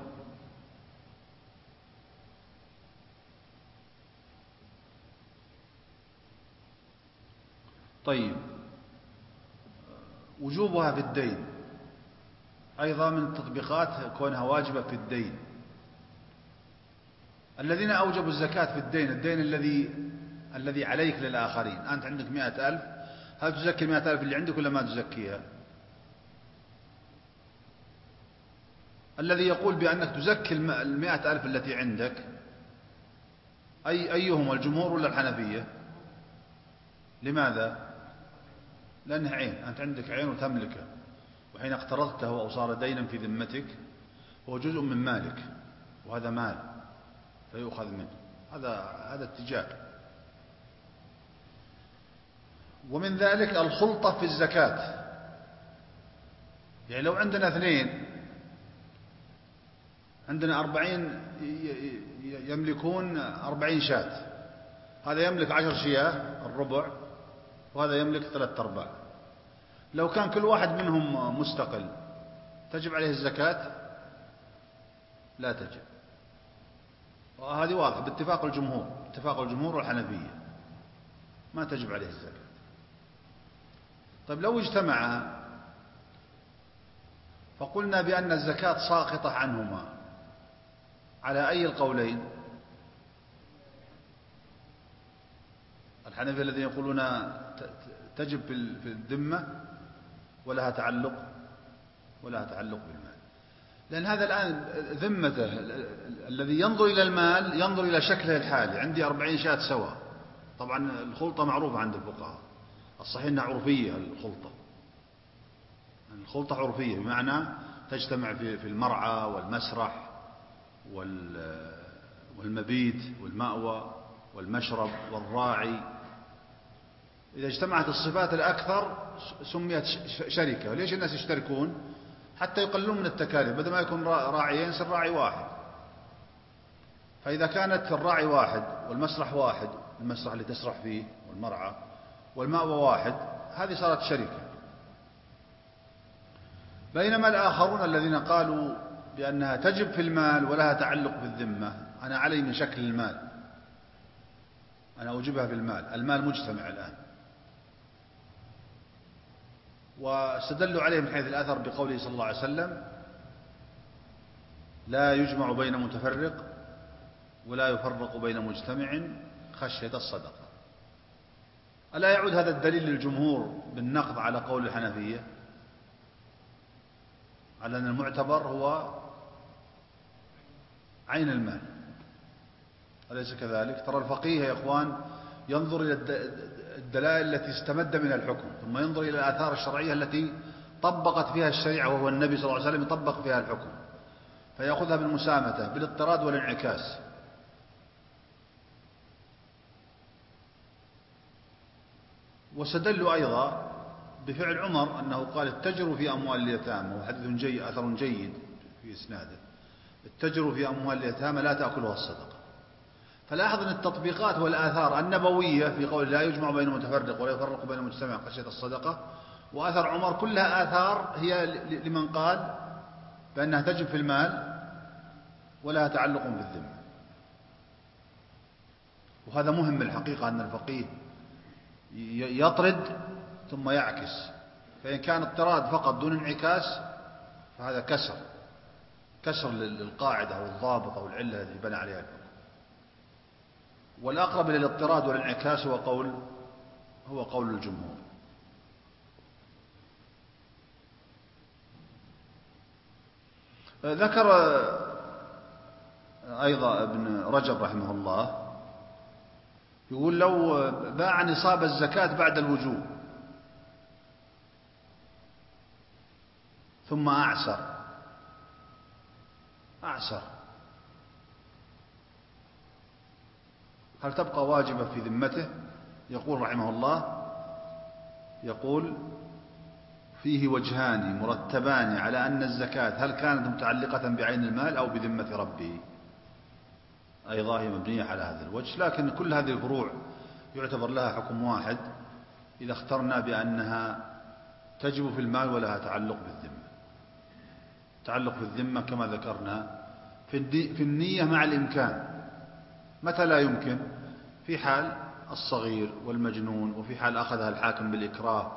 طيب، وجوبها في الدين أيضا من التطبيقات كونها واجبة في الدين. الذين أوجبوا الزكاة في الدين الذي عليك للآخرين، أنت عندك 100,000، هل تزكي 100,000 اللي عندك ولا ما تزكيها؟ الذي يقول بأنك تزكي 100,000 التي عندك أيهم، الجمهور ولا الحنفية؟ لماذا؟ لأنها عين، أنت عندك عين وتملكه، وحين اقترضته أو صار دينا في ذمتك هو جزء من مالك، وهذا مال فيؤخذ منه. هذا اتجاه. ومن ذلك الخلطة في الزكاة. يعني لو عندنا 2، عندنا 40 يملكون 40 شاة، هذا يملك 10 شياه الربع، وهذا يملك 3/4. لو كان كل واحد منهم مستقل تجب عليه الزكاة؟ لا تجب. وهذه واضحة باتفاق الجمهور والحنفية، ما تجب عليه الزكاة. طيب لو اجتمع فقلنا بأن الزكاة ساقطة عنهما، على أي القولين؟ الحنفية الذين يقولون تجب في الذمة ولها تعلق بالمال، لأن هذا الآن ذمته الذي ينظر إلى المال ينظر إلى شكله الحالي. عندي 40 شاة سواء. طبعا الخلطة معروفة عند الفقهاء، الصحيح أنها عرفية. الخلطة عرفية بمعنى تجتمع في المرعى والمسرح والمبيت والمأوى والمشرب والراعي. إذا اجتمعت الصفات الأكثر سميت شركة. ليش الناس يشتركون؟ حتى يقللون من التكاليف، بدل ما يكون راعيين يصير راعي واحد. فإذا كانت الراعي واحد والمسرح واحد، المسرح اللي تسرح فيه والمرعى، والمأوى واحد، هذه صارت شركة. بينما الآخرون الذين قالوا بأنها تجب في المال ولها تعلق بالذمة، أنا علي من شكل المال، أنا أوجبها في المال مجتمع الآن. واستدلوا عليه من حيث الأثر بقوله صلى الله عليه وسلم: لا يجمع بين متفرق ولا يفرق بين مجتمع خشية الصدقة. ألا يعود هذا الدليل للجمهور بالنقض على قول الحنفية على أن المعتبر هو عين المال؟ أليس كذلك؟ ترى الفقيه يا إخوان ينظر إلى الدلائل التي استمد من الحكم، ثم ينظر إلى الآثار الشرعية التي طبقت فيها الشريعة، وهو النبي صلى الله عليه وسلم يطبق فيها الحكم، فيأخذها بالمسامة بالاضطراد والانعكاس. واستدلوا أيضا بفعل عمر أنه قال: اتجروا في أموال اليتامى، وحديث جيد، أثر جيد في إسناده: اتجروا في أموال اليتامى لا تأكلها الصدقة. فلاحظ أن التطبيقات والآثار النبوية في قول لا يجمع بين متفرق ولا يفرق بين مجتمع خشية الصدقة، وأثر عمر، كلها آثار هي لمن قال بأنها تجب في المال ولها تعلق بالذمة. وهذا مهم الحقيقة، أن الفقيه يطرد ثم يعكس. فإن كان اضطراد فقط دون انعكاس فهذا كسر للقاعدة أو الضابط أو العلة التي بنى عليها الحكم. والأقرب إلى الاضطراد والانعكاس هو قول الجمهور. ذكر أيضا ابن رجب رحمه الله، يقول: لو باع نصاب الزكاة بعد الوجوب ثم أعسر هل تبقى واجبة في ذمته؟ يقول رحمه الله: يقول: فيه وجهان مرتبان على أن الزكاة هل كانت متعلقة بعين المال أو بذمة ربه. أيضا هي مبنية على هذا الوجه، لكن كل هذه الفروع يعتبر لها حكم واحد إذا اخترنا بأنها تجب في المال ولها تعلق بالذمة. تعلق بالذمة كما ذكرنا في النية مع الإمكان. متى لا يمكن؟ في حال الصغير والمجنون، وفي حال أخذها الحاكم بالإكراه.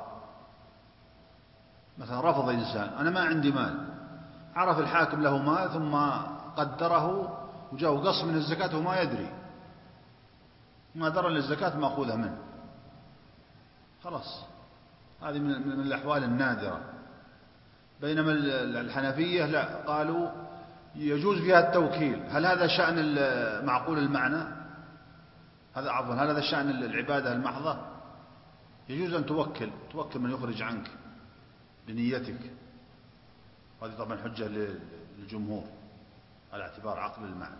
مثلا رفض إنسان: أنا ما عندي مال، عرف الحاكم له مال ثم قدره وجاءه قص من الزكاة وما يدري، ما درى أن الزكاة مأخوذة منه، خلاص هذه من الأحوال النادرة. بينما الحنفية لا، قالوا يجوز فيها التوكيل. هل هذا شأن معقول المعنى؟ هذا عفوا، هل هذا شأن العبادة المحضة؟ يجوز أن توكل من يخرج عنك بنيتك. هذه طبعا حجة للجمهور على اعتبار عقل المعنى.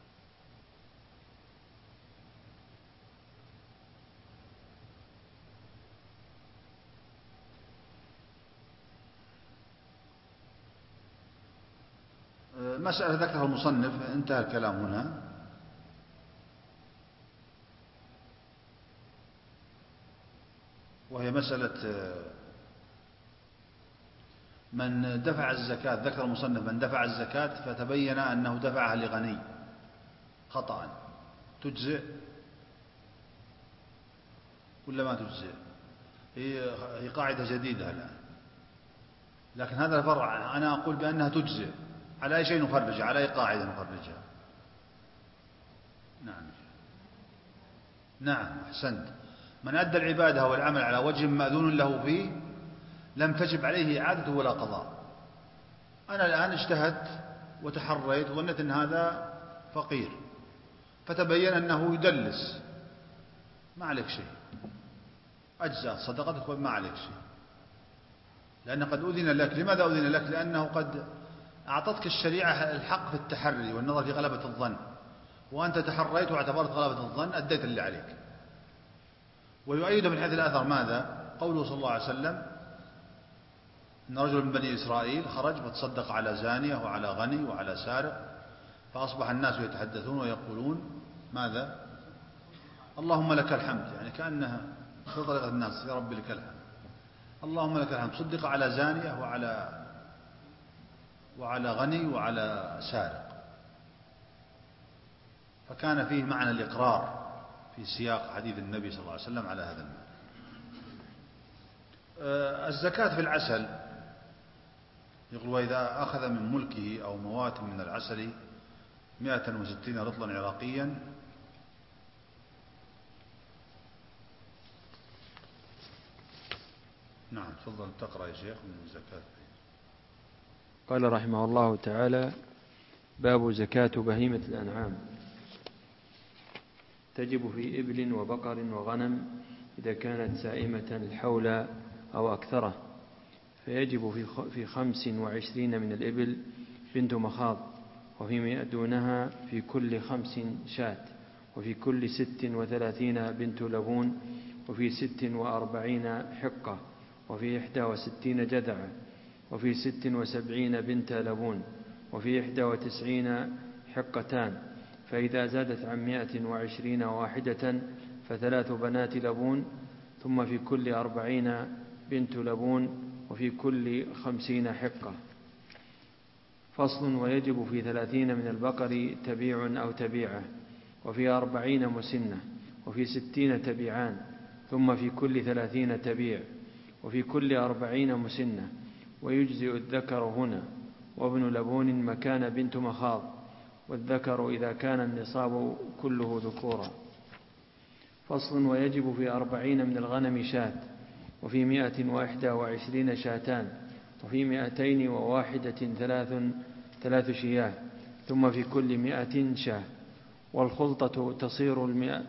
مسألة ذكرها المصنف، انتهى الكلام هنا. وهي مسألة من دفع الزكاة. ذكر المصنف من دفع الزكاة فتبين أنه دفعها لغني خطأ، تجزئ ولا ما تجزئ؟ هي قاعدة جديدة الآن، لكن هذا الفرع أنا أقول بأنها تجزئ. على أي شيء نخرجها؟ على أي قاعدة نخرجها؟ نعم أحسنت. من أدى العبادة والعمل على وجه مأذون له فيه لم تجب عليه إعادة ولا قضاء. أنا الآن اجتهدت وتحريت وظنيت أن هذا فقير، فتبين أنه يدلس، ما عليك شيء، أجزاء صدقتك وما عليك شيء، لأن قد أذن لك. لماذا أذن لك؟ لأنه قد أعطتك الشريعة الحق في التحري والنظر في غلبة الظن، وأنت تحريت واعتبرت غلبة الظن، أديت اللي عليك. ويؤيد من حيث الأثر ماذا؟ قوله صلى الله عليه وسلم إن رجل من بني إسرائيل خرج فتصدق على زانية وعلى غني وعلى سارق، فأصبح الناس يتحدثون ويقولون ماذا؟ اللهم لك الحمد، يعني كأنها في طريقة الناس، يا رب لك الحمد، اللهم لك الحمد. صدق على زانية وعلى غني وعلى سارق، فكان فيه معنى الإقرار في سياق حديث النبي صلى الله عليه وسلم على هذا المعنى. الزكاة في العسل يقول وإذا أخذ من ملكه أو موات من العسل 160 رطلا عراقيا نعم تفضل تقرأ يا شيخ من الزكاة. قال رحمه الله تعالى: باب زكاة بهيمة الأنعام. تجب في إبل وبقر وغنم إذا كانت سائمة الحول أو أكثره، فيجب في 25 من الإبل بنت مخاض، وفيما دونها في كل 5 شاة، وفي كل 36 بنت لبون، وفي 46 حقة، وفي 61 جذعة، وفي 76 بنت لبون، وفي 91 حقتان. فإذا زادت عن 120 واحدة ف3 بنات لبون، ثم في كل 40 بنت لبون، وفي كل 50 حقة. فصل: ويجب في 30 من البقر تبيع أو تبيعة، وفي 40 مسنة، وفي 60 تبيعان، ثم في كل 30 تبيع، وفي كل 40 مسنة. ويجزئ الذكر هنا وابن لبون مكان بنت مخاض، والذكر إذا كان النصاب كله ذكورا. فصل: ويجب في 40 من الغنم شاة، وفي 121 شاتان، وفي 201 3 شياه، ثم في كل 100 شاه. والخلطة تصير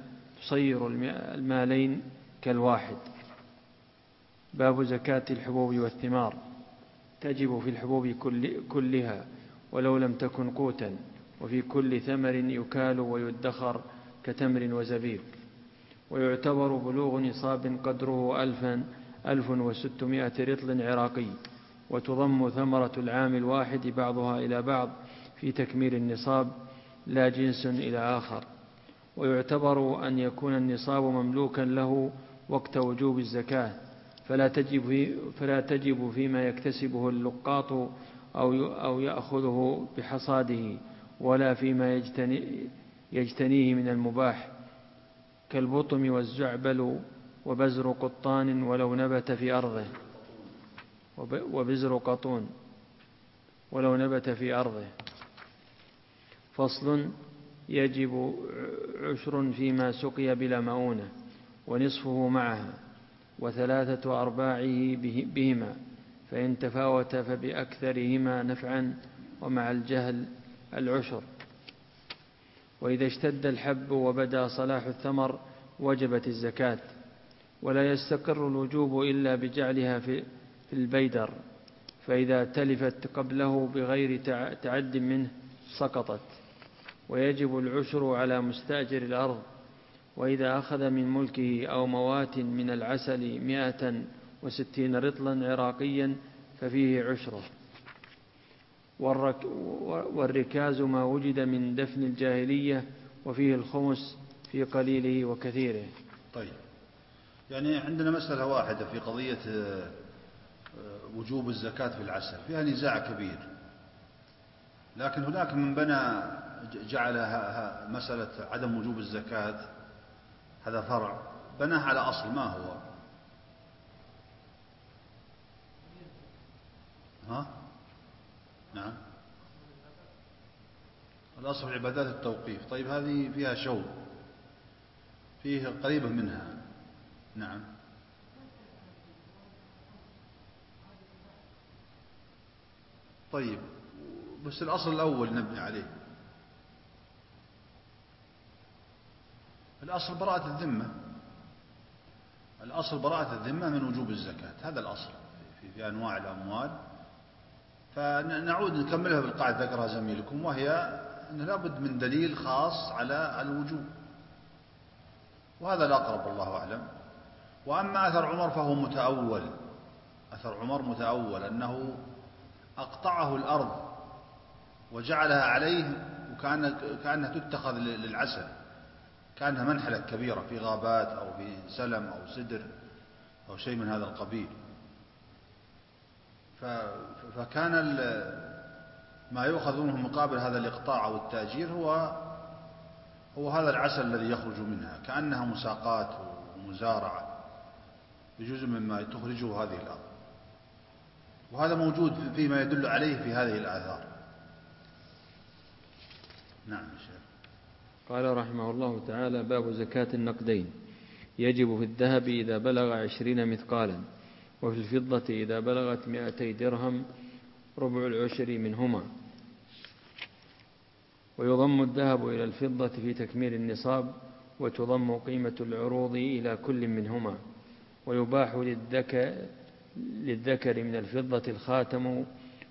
المالين كالواحد. باب زكاة الحبوب والثمار. تجب في الحبوب كلها ولو لم تكن قوتا، وفي كل ثمر يكال ويدخر كتمر وزبيب. ويعتبر بلوغ نصاب قدره 1600 رطل عراقي، وتضم ثمرة العام الواحد بعضها إلى بعض في تكميل النصاب، لا جنس إلى آخر. ويعتبر أن يكون النصاب مملوكا له وقت وجوب الزكاة، فلا تجب فيما يكتسبه اللقاط أو يأخذه بحصاده، ولا فيما يجتنيه من المباح كالبطم والزعبل وبزر قطان ولو نبت في أرضه، وبزر قطون ولو نبت في أرضه. فصل: يجب 10 فيما سقي بلا مؤونة، ونصفه معها، و3 أرباعه بهما، فإن تفاوت فبأكثرهما نفعا، ومع الجهل العشر. وإذا اشتد الحب وبدا صلاح الثمر وجبت الزكاة، ولا يستقر الوجوب إلا بجعلها في البيدر، فإذا تلفت قبله بغير تعد منه سقطت. ويجب العشر على مستأجر الأرض، وإذا أخذ من ملكه أو موات من العسل 160 رطلا عراقيا ففيه عشره. والركاز ما وجد من دفن الجاهلية، وفيه الخمس في قليله وكثيره. طيب، يعني عندنا مسألة واحدة في قضية وجوب الزكاة في العسل، فيها نزاع كبير، لكن هناك من بنى جعل مسألة عدم وجوب الزكاة هذا فرع بناه على أصل، ما هو؟ نعم، الأصل في عبادات التوقيف. طيب، هذه فيها شوب، فيه قريبة منها. نعم، طيب، بس الأصل الأول نبني عليه. الأصل براءة الذمة، الأصل براءة الذمة من وجوب الزكاة، هذا الأصل في أنواع الأموال. فنعود نكملها بالقاعدة ذكرها زميلكم، وهي أنه لابد من دليل خاص على الوجوب، وهذا الأقرب الله أعلم. وأما أثر عمر فهو متأول، أثر عمر متأول، أنه أقطعه الأرض وجعلها عليه، وكأنها تتخذ للعسل، كأنها منحلة كبيرة في غابات أو في سلم أو سدر أو شيء من هذا القبيل. فكان ما يؤخذ منه مقابل هذا الإقطاع أو التأجير هو هذا العسل الذي يخرج منها، كأنها مساقات ومزارعة بجزء مما تخرجه هذه الأرض. وهذا موجود فيما يدل عليه في هذه الآثار. نعم شيخ. قال رحمه الله تعالى: باب زكاة النقدين. يجب في الذهب إذا بلغ 20 مثقالا، وفي الفضة إذا بلغت 200 درهم ربع العشر منهما. ويضم الذهب إلى الفضة في تكميل النصاب، وتضم قيمة العروض إلى كل منهما. ويباح للذكر من الفضة الخاتم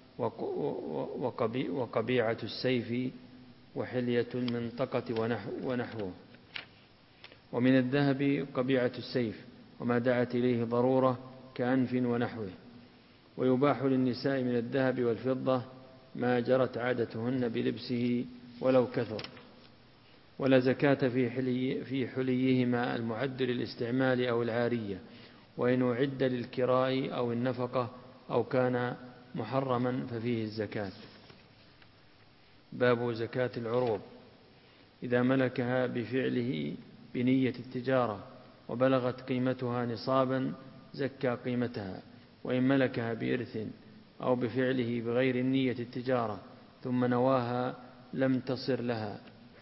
وقبيعة السيف وحلية المنطقة ونحوه. ومن الذهب قبيعة السيف وما دعت إليه ضرورة كأنف ونحوه. ويباح للنساء من الذهب والفضة ما جرت عادتهن بلبسه ولو كثر. ولا زكاة في حليهما المعد للاستعمال أو العارية، وإن أعد للكراء أو النفقة أو كان محرما ففيه الزكاة. باب زكاة العروض. إذا ملكها بفعله بنية التجارة وبلغت قيمتها نصابا زكى قيمتها، وإن ملكها بإرث أو بفعله بغير النية التجارة ثم نواها لم تصر لها.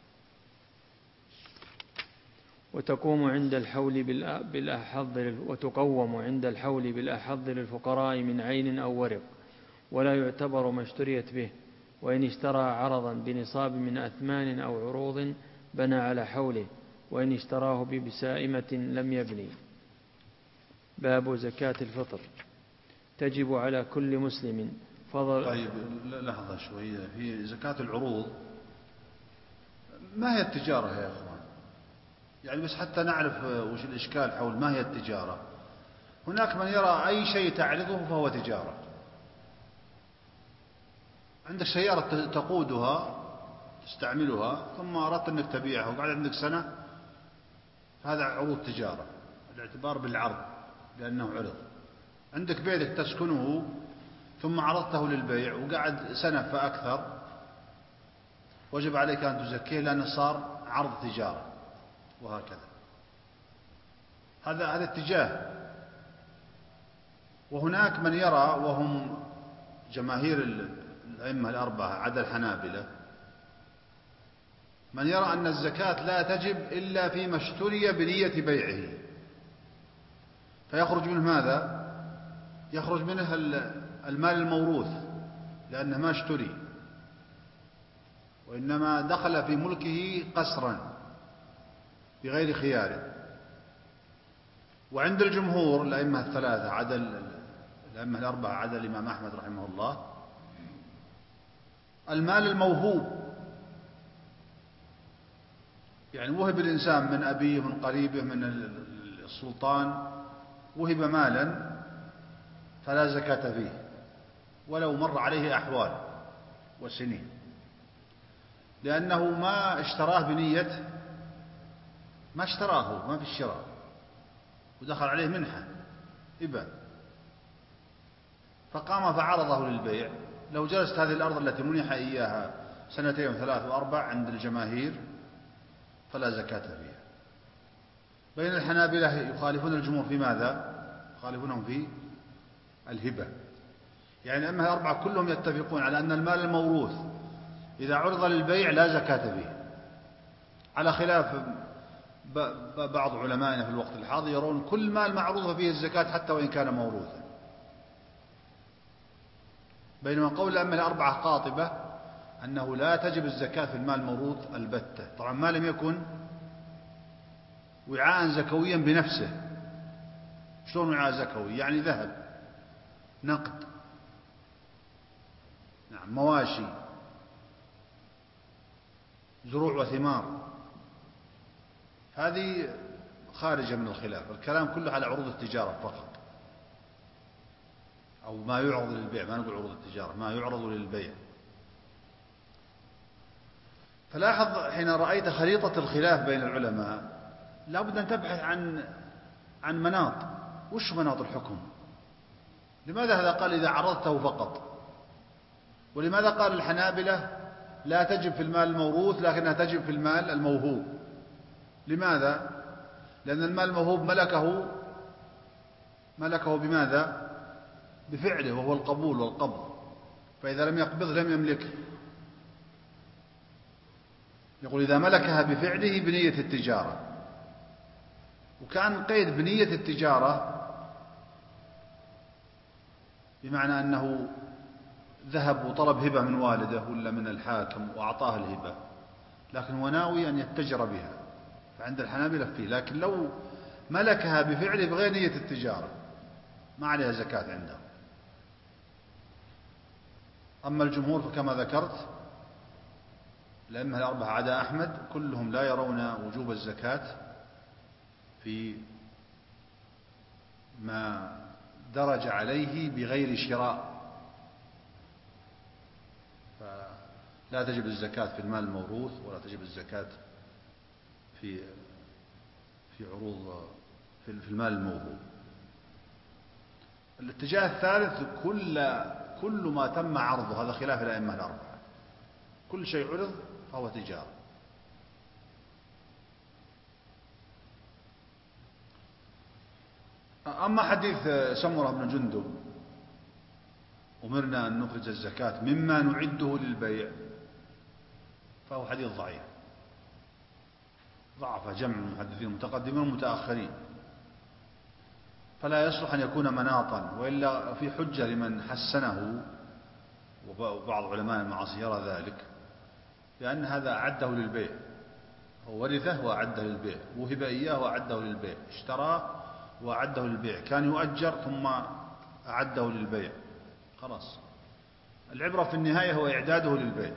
وتقوم عند الحول بالأحظ للفقراء من عين أو ورق، ولا يعتبر ما اشتريت به. وإن اشترى عرضا بنصاب من أثمان أو عروض بنى على حوله، وإن اشتراه بسائمة لم يبني. باب زكاة الفطر. تجب على كل مسلم فضل. طيب، لحظة شوية، في زكاة العروض ما هي التجارة يا أخوان؟ يعني بس حتى نعرف وش الإشكال حول ما هي التجارة. هناك من يرى أي شيء تعرضه فهو تجارة. عندك سيارة تقودها تستعملها ثم أردت أنك تبيعها وقعد عندك سنة، هذا عروض تجارة، الاعتبار بالعرض لأنه عرض. عندك بيتك تسكنه ثم عرضته للبيع وقعد سنة فأكثر، وجب عليك أن تزكيه لأنه صار عرض تجارة، وهكذا. هذا اتجاه. وهناك من يرى، وهم جماهير الأئمة الأربعة عدا الحنابلة، من يرى أن الزكاة لا تجب إلا فيما اشتري بنية بيعه، فيخرج منه ماذا؟ يخرج منه المال الموروث لأنه ما اشتري. وإنما دخل في ملكه قسرا بغير خيار. وعند الجمهور الأئمة الثلاثة عدا الأئمة الأربعة عدا الإمام أحمد رحمه الله، المال الموهوب، يعني وهب الإنسان من أبيه من قريبه من السلطان، وهب مالا فلا زكاة فيه ولو مر عليه أحوال وسنين، لأنه ما اشتراه بنية، ما اشتراه، ما في الشراء، ودخل عليه منحة هبة، فقام فعرضه للبيع. لو جلست هذه الأرض التي منح إياها 2 و3 و4 عند الجماهير فلا زكاة فيها. بين الحنابلة يخالفون الجمهور في ماذا؟ يخالفونهم في الهبة. يعني الأئمة الأربعة كلهم يتفقون على أن المال الموروث إذا عرض للبيع لا زكاة فيه، على خلاف بعض علمائنا في الوقت الحاضر يرون كل مال معروض فيه الزكاة حتى وإن كان موروثا، بينما قول الأئمة الأربعة قاطبة أنه لا تجب الزكاة في المال الموروث البتة، طبعا ما لم يكن وعاء زكويا بنفسه. شلون وعاء زكوي؟ يعني ذهب، نقد، نعم، مواشي، زروع وثمار، هذه خارجة من الخلاف. الكلام كله على عروض التجارة فقط، أو ما يعرض للبيع، ما نقول عروض التجارة، ما يعرض للبيع. فلاحظ حين رأيت خريطة الخلاف بين العلماء لا بد أن تبحث عن مناط. وش مناط الحكم؟ لماذا هذا قال إذا عرضته فقط؟ ولماذا قال الحنابلة لا تجب في المال الموروث لكنها تجب في المال الموهوب؟ لماذا؟ لأن المال الموهوب ملكه بماذا؟ بفعله، وهو القبول والقبض، فإذا لم يقبض لم يملكه. يقول إذا ملكها بفعله بنية التجارة، وكان قيد بنية التجارة بمعنى أنه ذهب وطلب هبة من والده ولا من الحاكم وأعطاه الهبة، لكن هو ناوي أن يتجر بها، فعند الحنابلة فيه. لكن لو ملكها بفعله بغير نية التجارة ما عليها زكاة عنده. أما الجمهور فكما ذكرت الأئمة الأربعة عدا أحمد كلهم لا يرون وجوب الزكاة في ما درج عليه بغير شراء، فلا تجب الزكاة في المال الموروث ولا تجب الزكاة في عروض في المال الموهوب. الاتجاه الثالث كل ما تم عرضه، هذا خلاف الأئمة الأربعة، كل شيء عرض فهو تجارة. أما حديث سمرة بن جندب أمرنا أن نخرج الزكاة مما نعده للبيع فهو حديث ضعيف، ضعف جمع من المحدثين المتقدمين والمتأخرين، فلا يصلح أن يكون مناطا، وإلا في حجة لمن حسنه، وبعض علماء المعاصي يرى ذلك، لأن هذا أعده للبيع، هو ورثه وأعده للبيع، وهب إياه وأعده للبيع، اشتراه وأعده للبيع، كان يؤجر ثم أعده للبيع، خلاص العبرة في النهاية هو إعداده للبيع.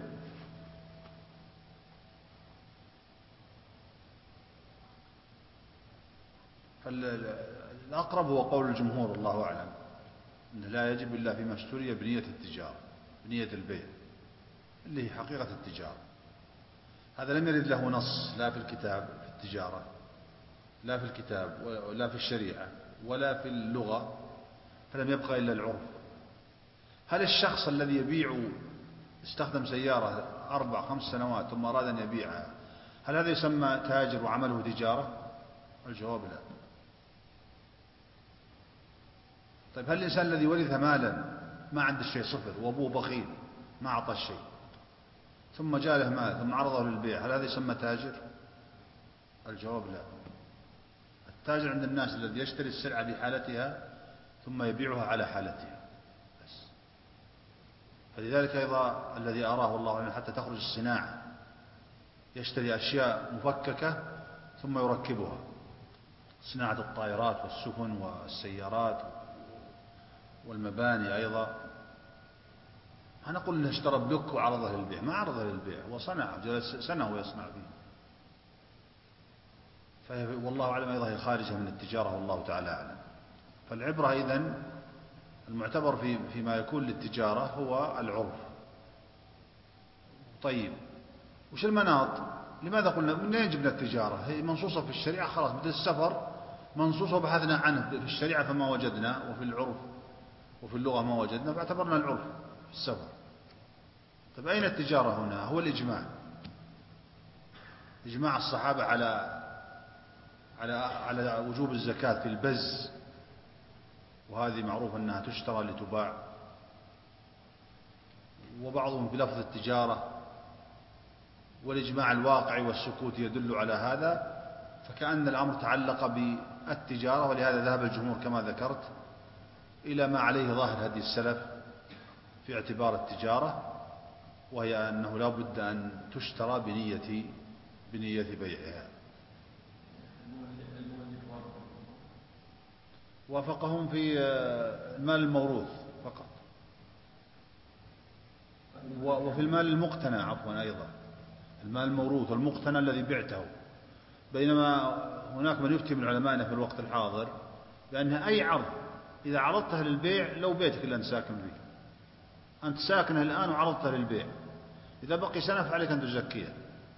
فالأقرب هو قول الجمهور الله أعلم أنه لا يجب إلا فيما اشتري بنية التجارة، بنية البيع اللي هي حقيقة التجارة. هذا لم يرد له نص لا في الكتاب في التجارة، لا في الكتاب ولا في الشريعة ولا في اللغة، فلم يبقى إلا العرف. هل الشخص الذي يبيع استخدم سيارة 4-5 سنوات ثم أراد أن يبيعها، هل هذا يسمى تاجر وعمله تجارة؟ الجواب لا. طيب هل الإنسان الذي ورث مالا ما عنده الشيء صفر وأبوه بخيل ما أعطى الشيء ثم جاء له مال ثم عرضه للبيع، هل هذا يسمى تاجر؟ الجواب لا. التاجر عند الناس الذي يشتري السلعة بحالتها ثم يبيعها على حالتها بس. فلذلك أيضا الذي أراه الله عنه حتى تخرج الصناعة يشتري أشياء مفككة ثم يركبها، صناعة الطائرات والسفن والسيارات والمباني أيضا. أنا أقول إنه اشترى بلوك وعرضه للبيع، ما عرضه للبيع، وصنع جلس سنة ويصنع به. والله أعلم أيضا هي خارجة من التجارة، والله تعالى أعلم. فالعبرة إذن المعتبر فيما يكون للتجارة هو العرف. طيب وش المناط؟ لماذا قلنا منين جبنا التجارة؟ هي منصوصة في الشريعة خلاص، مثل السفر منصوصة وبحثنا عنه في الشريعة فما وجدنا، وفي العرف وفي اللغة ما وجدنا، فاعتبرنا العرف في السفر. طيب أين التجارة هنا؟ هو الإجماع، إجماع الصحابة على وجوب الزكاة في البز، وهذه معروف أنها تشترى لتباع، وبعضهم بلفظ التجارة، والإجماع الواقعي والسكوت يدل على هذا، فكأن الأمر تعلق بالتجارة. ولهذا ذهب الجمهور كما ذكرت إلى ما عليه ظاهر هدي السلف في اعتبار التجارة، وهي أنه لا بد أن تشترى بنية بيعها. وافقهم في المال الموروث فقط، وفي المال المقتنى عفوا أيضا، المال الموروث والمقتنى الذي بعته. بينما هناك من يفتي من علمائنا في الوقت الحاضر بأن أي عرض إذا عرضته للبيع، لو بيتك اللي أنت ساكن فيه، أنت ساكنه الآن وعرضته للبيع، إذا بقي سنة فعليك أن تزكيها.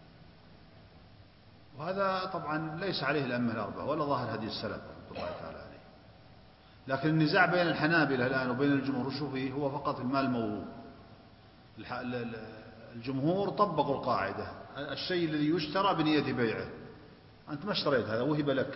وهذا طبعا ليس عليه الأئمة الأربعة ولا ظاهر هدي السلف رحمة الله تعالى عليه. لكن النزاع بين الحنابلة الآن وبين الجمهور شو فيه؟ هو فقط المال الموروث. الجمهور طبقوا القاعدة، الشيء الذي يشترى بنية بيعه، أنت ما اشتريت هذا،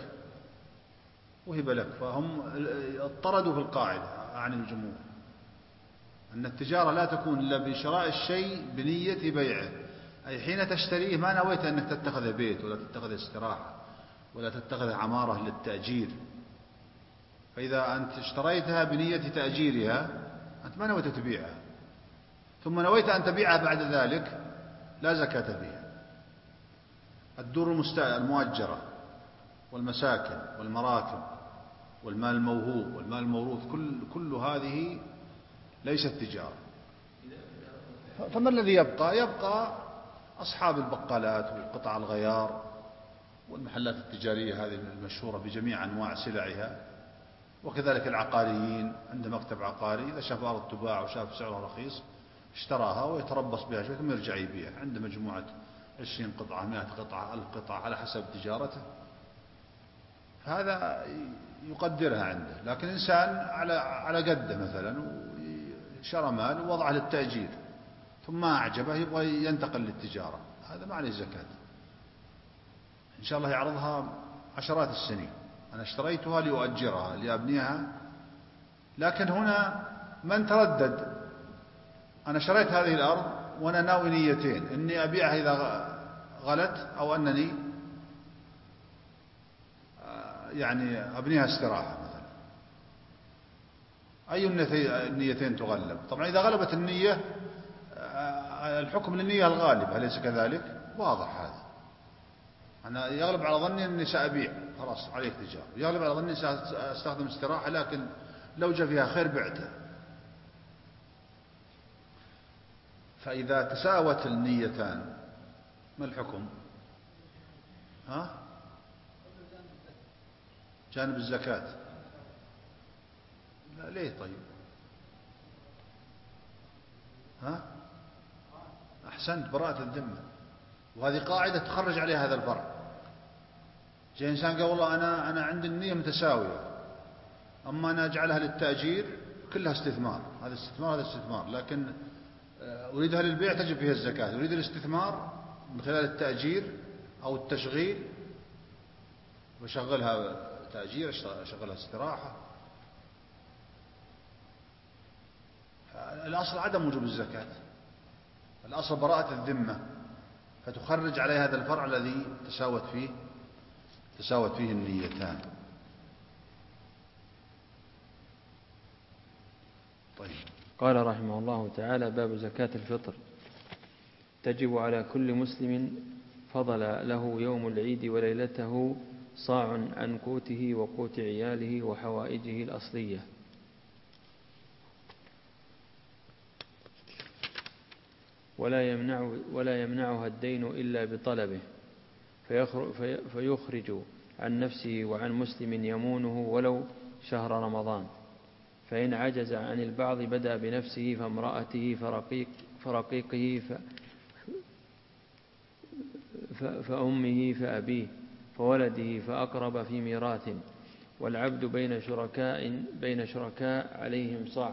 وهب لك، فهم اضطردوا في القاعدة عن الجمهور أن التجارة لا تكون إلا بشراء الشيء بنية بيعه، أي حين تشتريه ما نويت أنك تتخذ بيت ولا تتخذ استراحة ولا تتخذ عمارة للتأجير. فإذا أنت اشتريتها بنية تأجيرها أنت ما نويت تبيعها، ثم نويت أن تبيعها بعد ذلك، لا زكاة فيها. الدور المؤجرة والمساكن والمراكب والمال الموهوب والمال الموروث، كل هذه ليست تجارة. فما الذي يبقى أصحاب البقالات وقطع الغيار والمحلات التجارية هذه المشهورة بجميع أنواع سلعها، وكذلك العقاريين عند مكتب عقاري إذا شاف أرض تباع وشاف سعرها رخيص اشتراها ويتربص بها شوي ثم يرجع يبيع عند مجموعة 20 قطعة 100 قطعة 1000 قطعة على حسب تجارته، هذا يقدرها عنده. لكن إنسان على قده مثلا وشرى مال ووضعه للتأجير ثم ما أعجبه يبغى ينتقل للتجارة، هذا ما عليه زكاة. إن شاء الله يعرضها عشرات السنين، أنا اشتريتها لأؤجرها لأبنيها. لكن هنا من تردد، أنا شريت هذه الأرض وأنا ناوي نيتين، إني أبيعها إذا غلت أو أنني يعني أبنيها استراحة مثلا. أي النيتين تغلب؟ طبعا إذا غلبت النية الحكم للنية الغالبة، أليس كذلك؟ واضح هذا. أنا يغلب على ظني أني سأبيع، خلاص عليك تجارة. يغلب على ظني سأستخدم استراحة، لكن لو جاء فيها خير بعتها. فإذا تساوت النيتان ما الحكم؟ جانب الزكاة. لا ليه؟ طيب أحسنت، براءة الذمة. وهذه قاعدة تخرج عليها هذا الفرع. جاء إنسان قال والله أنا عندي النية متساوية، أما أنا أجعلها للتأجير كلها استثمار، هذا استثمار هذا استثمار، لكن أريدها للبيع تجب فيها الزكاة. أريد الاستثمار من خلال التأجير أو التشغيل، وشغلها تأجير أشغلها استراحة. الأصل عدم وجوب الزكاة، الأصل براءة الذمة، فتخرج عليه هذا الفرع الذي تساوت فيه النيتان. طيب. قال رحمه الله تعالى: باب زكاة الفطر. تجب على كل مسلم فضل له يوم العيد وليلته صاع عن قوته وقوت عياله وحوائجه الأصلية. ولا يمنعها الدين إلا بطلبه، فيخرج عن نفسه وعن مسلم يمونه ولو شهر رمضان. فإن عجز عن البعض بدأ بنفسه، فامرأته، فرقيقه، فأمه، فأبيه، فولده، فأقرب في ميراث. والعبد بين شركاء عليهم صاع،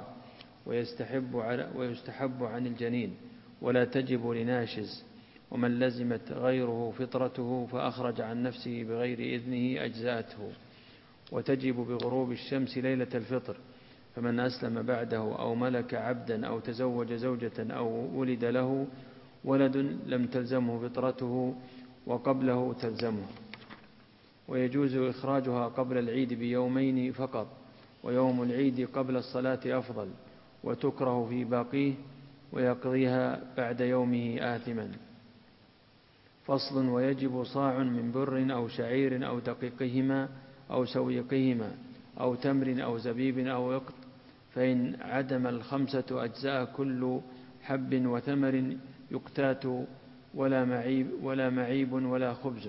ويستحب عن الجنين، ولا تجب لناشز. ومن لزمت غيره فطرته فأخرج عن نفسه بغير إذنه أجزأته. وتجب بغروب الشمس ليلة الفطر. فمن أسلم بعده أو ملك عبدا أو تزوج زوجة أو ولد له ولد لم تلزمه فطرته، وقبله تلزمه. ويجوز إخراجها قبل العيد بيومين فقط، ويوم العيد قبل الصلاة أفضل، وتكره في باقيه، ويقضيها بعد يومه آثما. فصل. ويجب صاع من بر أو شعير أو دقيقهما أو سويقهما أو تمر أو زبيب أو يقط. فإن عدم الخمسة أجزاء كل حب وثمر يقتات، ولا معيب ولا خبز.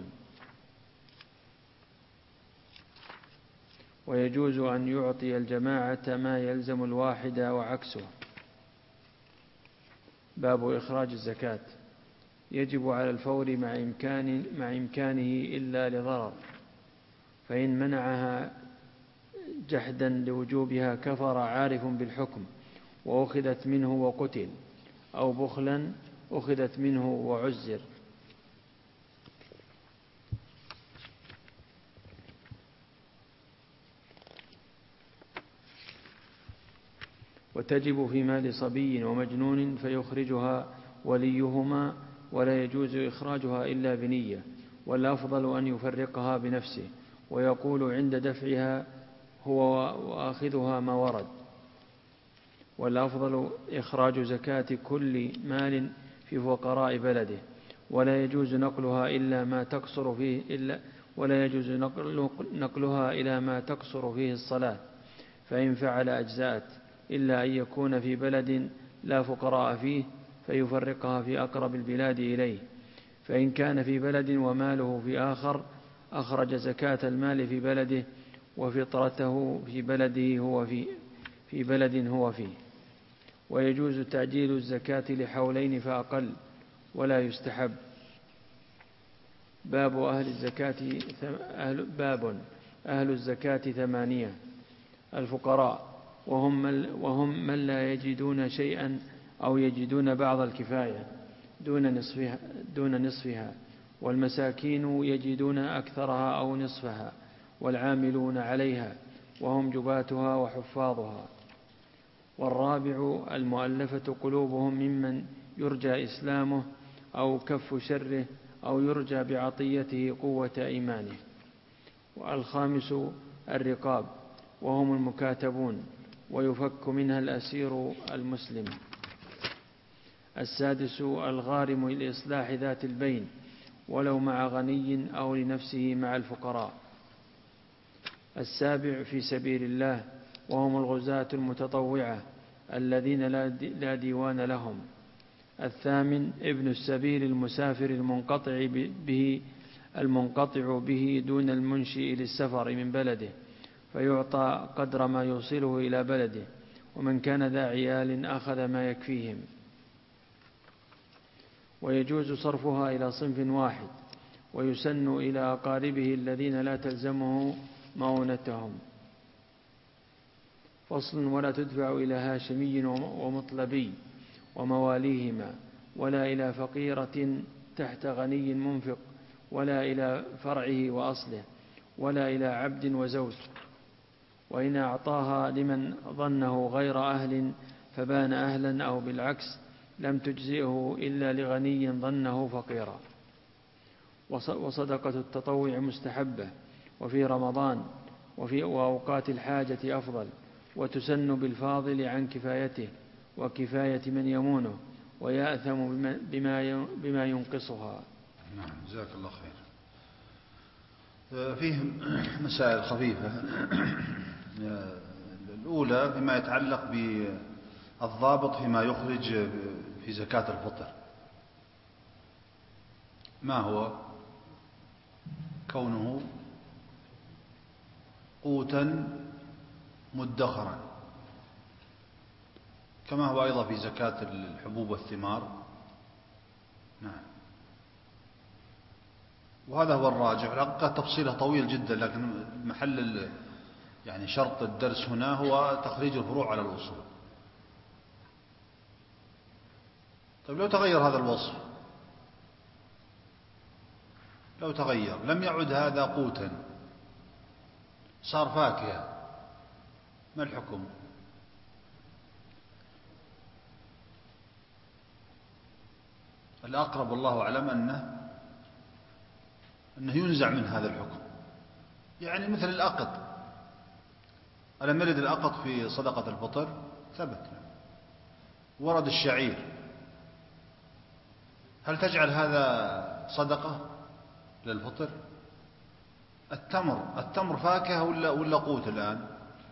ويجوز أن يعطي الجماعة ما يلزم الواحد وعكسه. باب إخراج الزكاة. يجب على الفور مع إمكانه إلا لضرر، فإن منعها جحدا لوجوبها كفر عارف بالحكم وأخذت منه وقتل، أو بخلا أخذت منه وعزر. وتجب في مال صبي ومجنون فيخرجها وليهما، ولا يجوز إخراجها إلا بنية، والأفضل أن يفرقها بنفسه، ويقول عند دفعها هو وآخذها ما ورد. والأفضل إخراج زكاة كل مال في فقراء بلده، ولا يجوز نقلها إلى ما تقصر فيه الصلاة، فإن فعل أجزأت، إلا أن يكون في بلد لا فقراء فيه فيفرقها في أقرب البلاد إليه. فإن كان في بلد وماله في آخر أخرج زكاة المال في بلده، وفطرته في بلد هو فيه. ويجوز تعجيل الزكاة لحولين فأقل، ولا يستحب. باب أهل الزكاة 8: الفقراء، وهم من لا يجدون شيئا أو يجدون بعض الكفاية دون نصفها، والمساكين يجدون أكثرها أو نصفها، والعاملون عليها وهم جباتها وحفاظها. والرابع المؤلفة قلوبهم ممن يرجى إسلامه أو كف شره أو يرجى بعطيته قوة إيمانه. والخامس الرقاب، وهم المكاتبون ويفك منها الأسير المسلم. السادس الغارم لإصلاح ذات البين، ولو مع غني أو لنفسه مع الفقراء. السابع في سبيل الله، وهم الغزاة المتطوعة الذين لا ديوان لهم. الثامن ابن السبيل المسافر المنقطع به دون المنشئ للسفر من بلده، فيعطى قدر ما يوصله إلى بلده، ومن كان ذا عيال أخذ ما يكفيهم. ويجوز صرفها إلى صنف واحد، ويسن إلى أقاربه الذين لا تلزمه مؤونتهم. فصل. ولا تدفع إلى هاشمي ومطلبي ومواليهما، ولا إلى فقيرة تحت غني منفق، ولا إلى فرعه وأصله، ولا إلى عبد وزوج. وإن أعطاها لمن ظنه غير أهل فبان أهلا، أو بالعكس لم تجزئه إلا لغني ظنه فقيرا. وصدقة التطوع مستحبة، وفي رمضان وفي أوقات الحاجة أفضل، وتسن بالفاضل عن كفايته وكفاية من يمونه، ويأثم بما ينقصها. نعم جزاك الله خير. فيه مسائل خفيفة. الأولى فيما يتعلق بالضابط فيما يخرج في زكاة الفطر، ما هو كونه قوتا مدخرا، كما هو أيضا في زكاة الحبوب والثمار. نعم، وهذا هو الراجح. الحقيقة تفصيله طويل جدا، لكن محل يعني شرط الدرس هنا هو تخريج الفروع على الأصول. طيب لو تغير هذا الوصف، لو تغير لم يعد هذا قوتا، صار فاكهة، ما الحكم؟ الأقرب والله أعلم أنه ينزع من هذا الحكم. يعني مثل الأقط، ألم يرد الأقط في صدقة الفطر؟ ثبت. ورد الشعير، هل تجعل هذا صدقة للفطر؟ التمر فاكهة ولا قوت الآن؟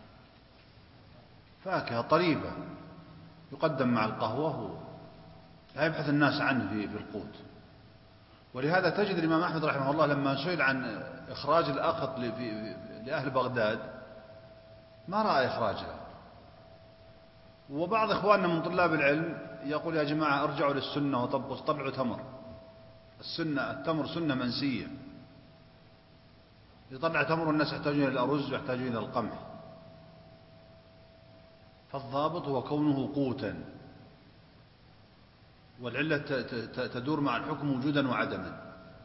فاكهة طريبة يقدم مع القهوة، لا يبحث الناس عنه في القوت. ولهذا تجد الإمام أحمد رحمه الله لما سئل عن إخراج الأقط لأهل بغداد ما رأى إخراجها. وبعض إخواننا من طلاب العلم يقول يا جماعة ارجعوا للسنة وطلعوا تمر. التمر سنة منسية، يطلع تمر والناس يحتاجون إلى الأرز ويحتاجون إلى القمح. فالضابط هو كونه قوتا، والعلة تدور مع الحكم وجودا وعدما.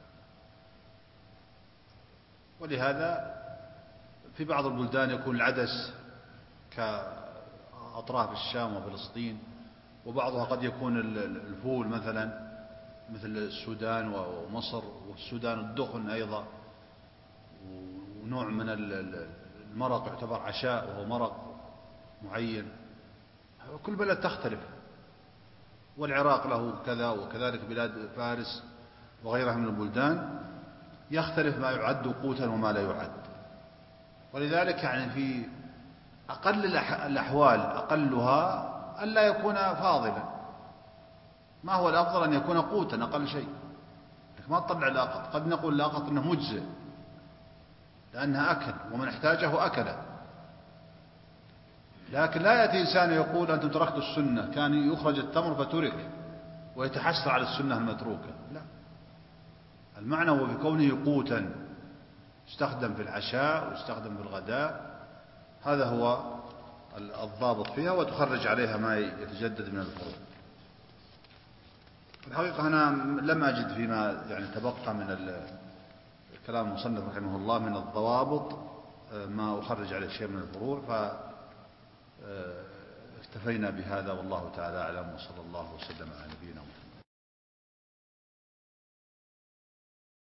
ولهذا في بعض البلدان يكون العدس كأطراف الشام وفلسطين، وبعضها قد يكون الفول مثلا مثل السودان ومصر، والسودان الدخن أيضا، ونوع من المرق يعتبر عشاء وهو مرق معين. كل بلد تختلف، والعراق له كذا، وكذلك بلاد فارس وغيرها من البلدان يختلف ما يعد قوتا وما لا يعد. ولذلك يعني في أقل الأحوال أقلها ألا يكون فاضلا. ما هو الأفضل؟ أن يكون قوتا أقل شيء، لكن ما تطلع الأقط. قد نقول الأقط أنه مجزئ لأنها أكل ومن احتاجه أكله، لكن لا يأتي إنسان يقول أنتم تركتوا السنة، كان يخرج التمر فترك ويتحسر على السنة المتروكة. لا، المعنى هو بكونه قوتا، يستخدم في العشاء ويستخدم في الغداء. هذا هو الضابط فيها، وتخرج عليها ما يتجدد من الفروع. الحقيقة أنا لم أجد فيما يعني تبقى من كلام المصنف رحمه الله من الضوابط ما أخرج عليه شيء من الفروع، فاكتفينا بهذا والله تعالى أعلم، وصلى الله وسلم على نبينا محمد.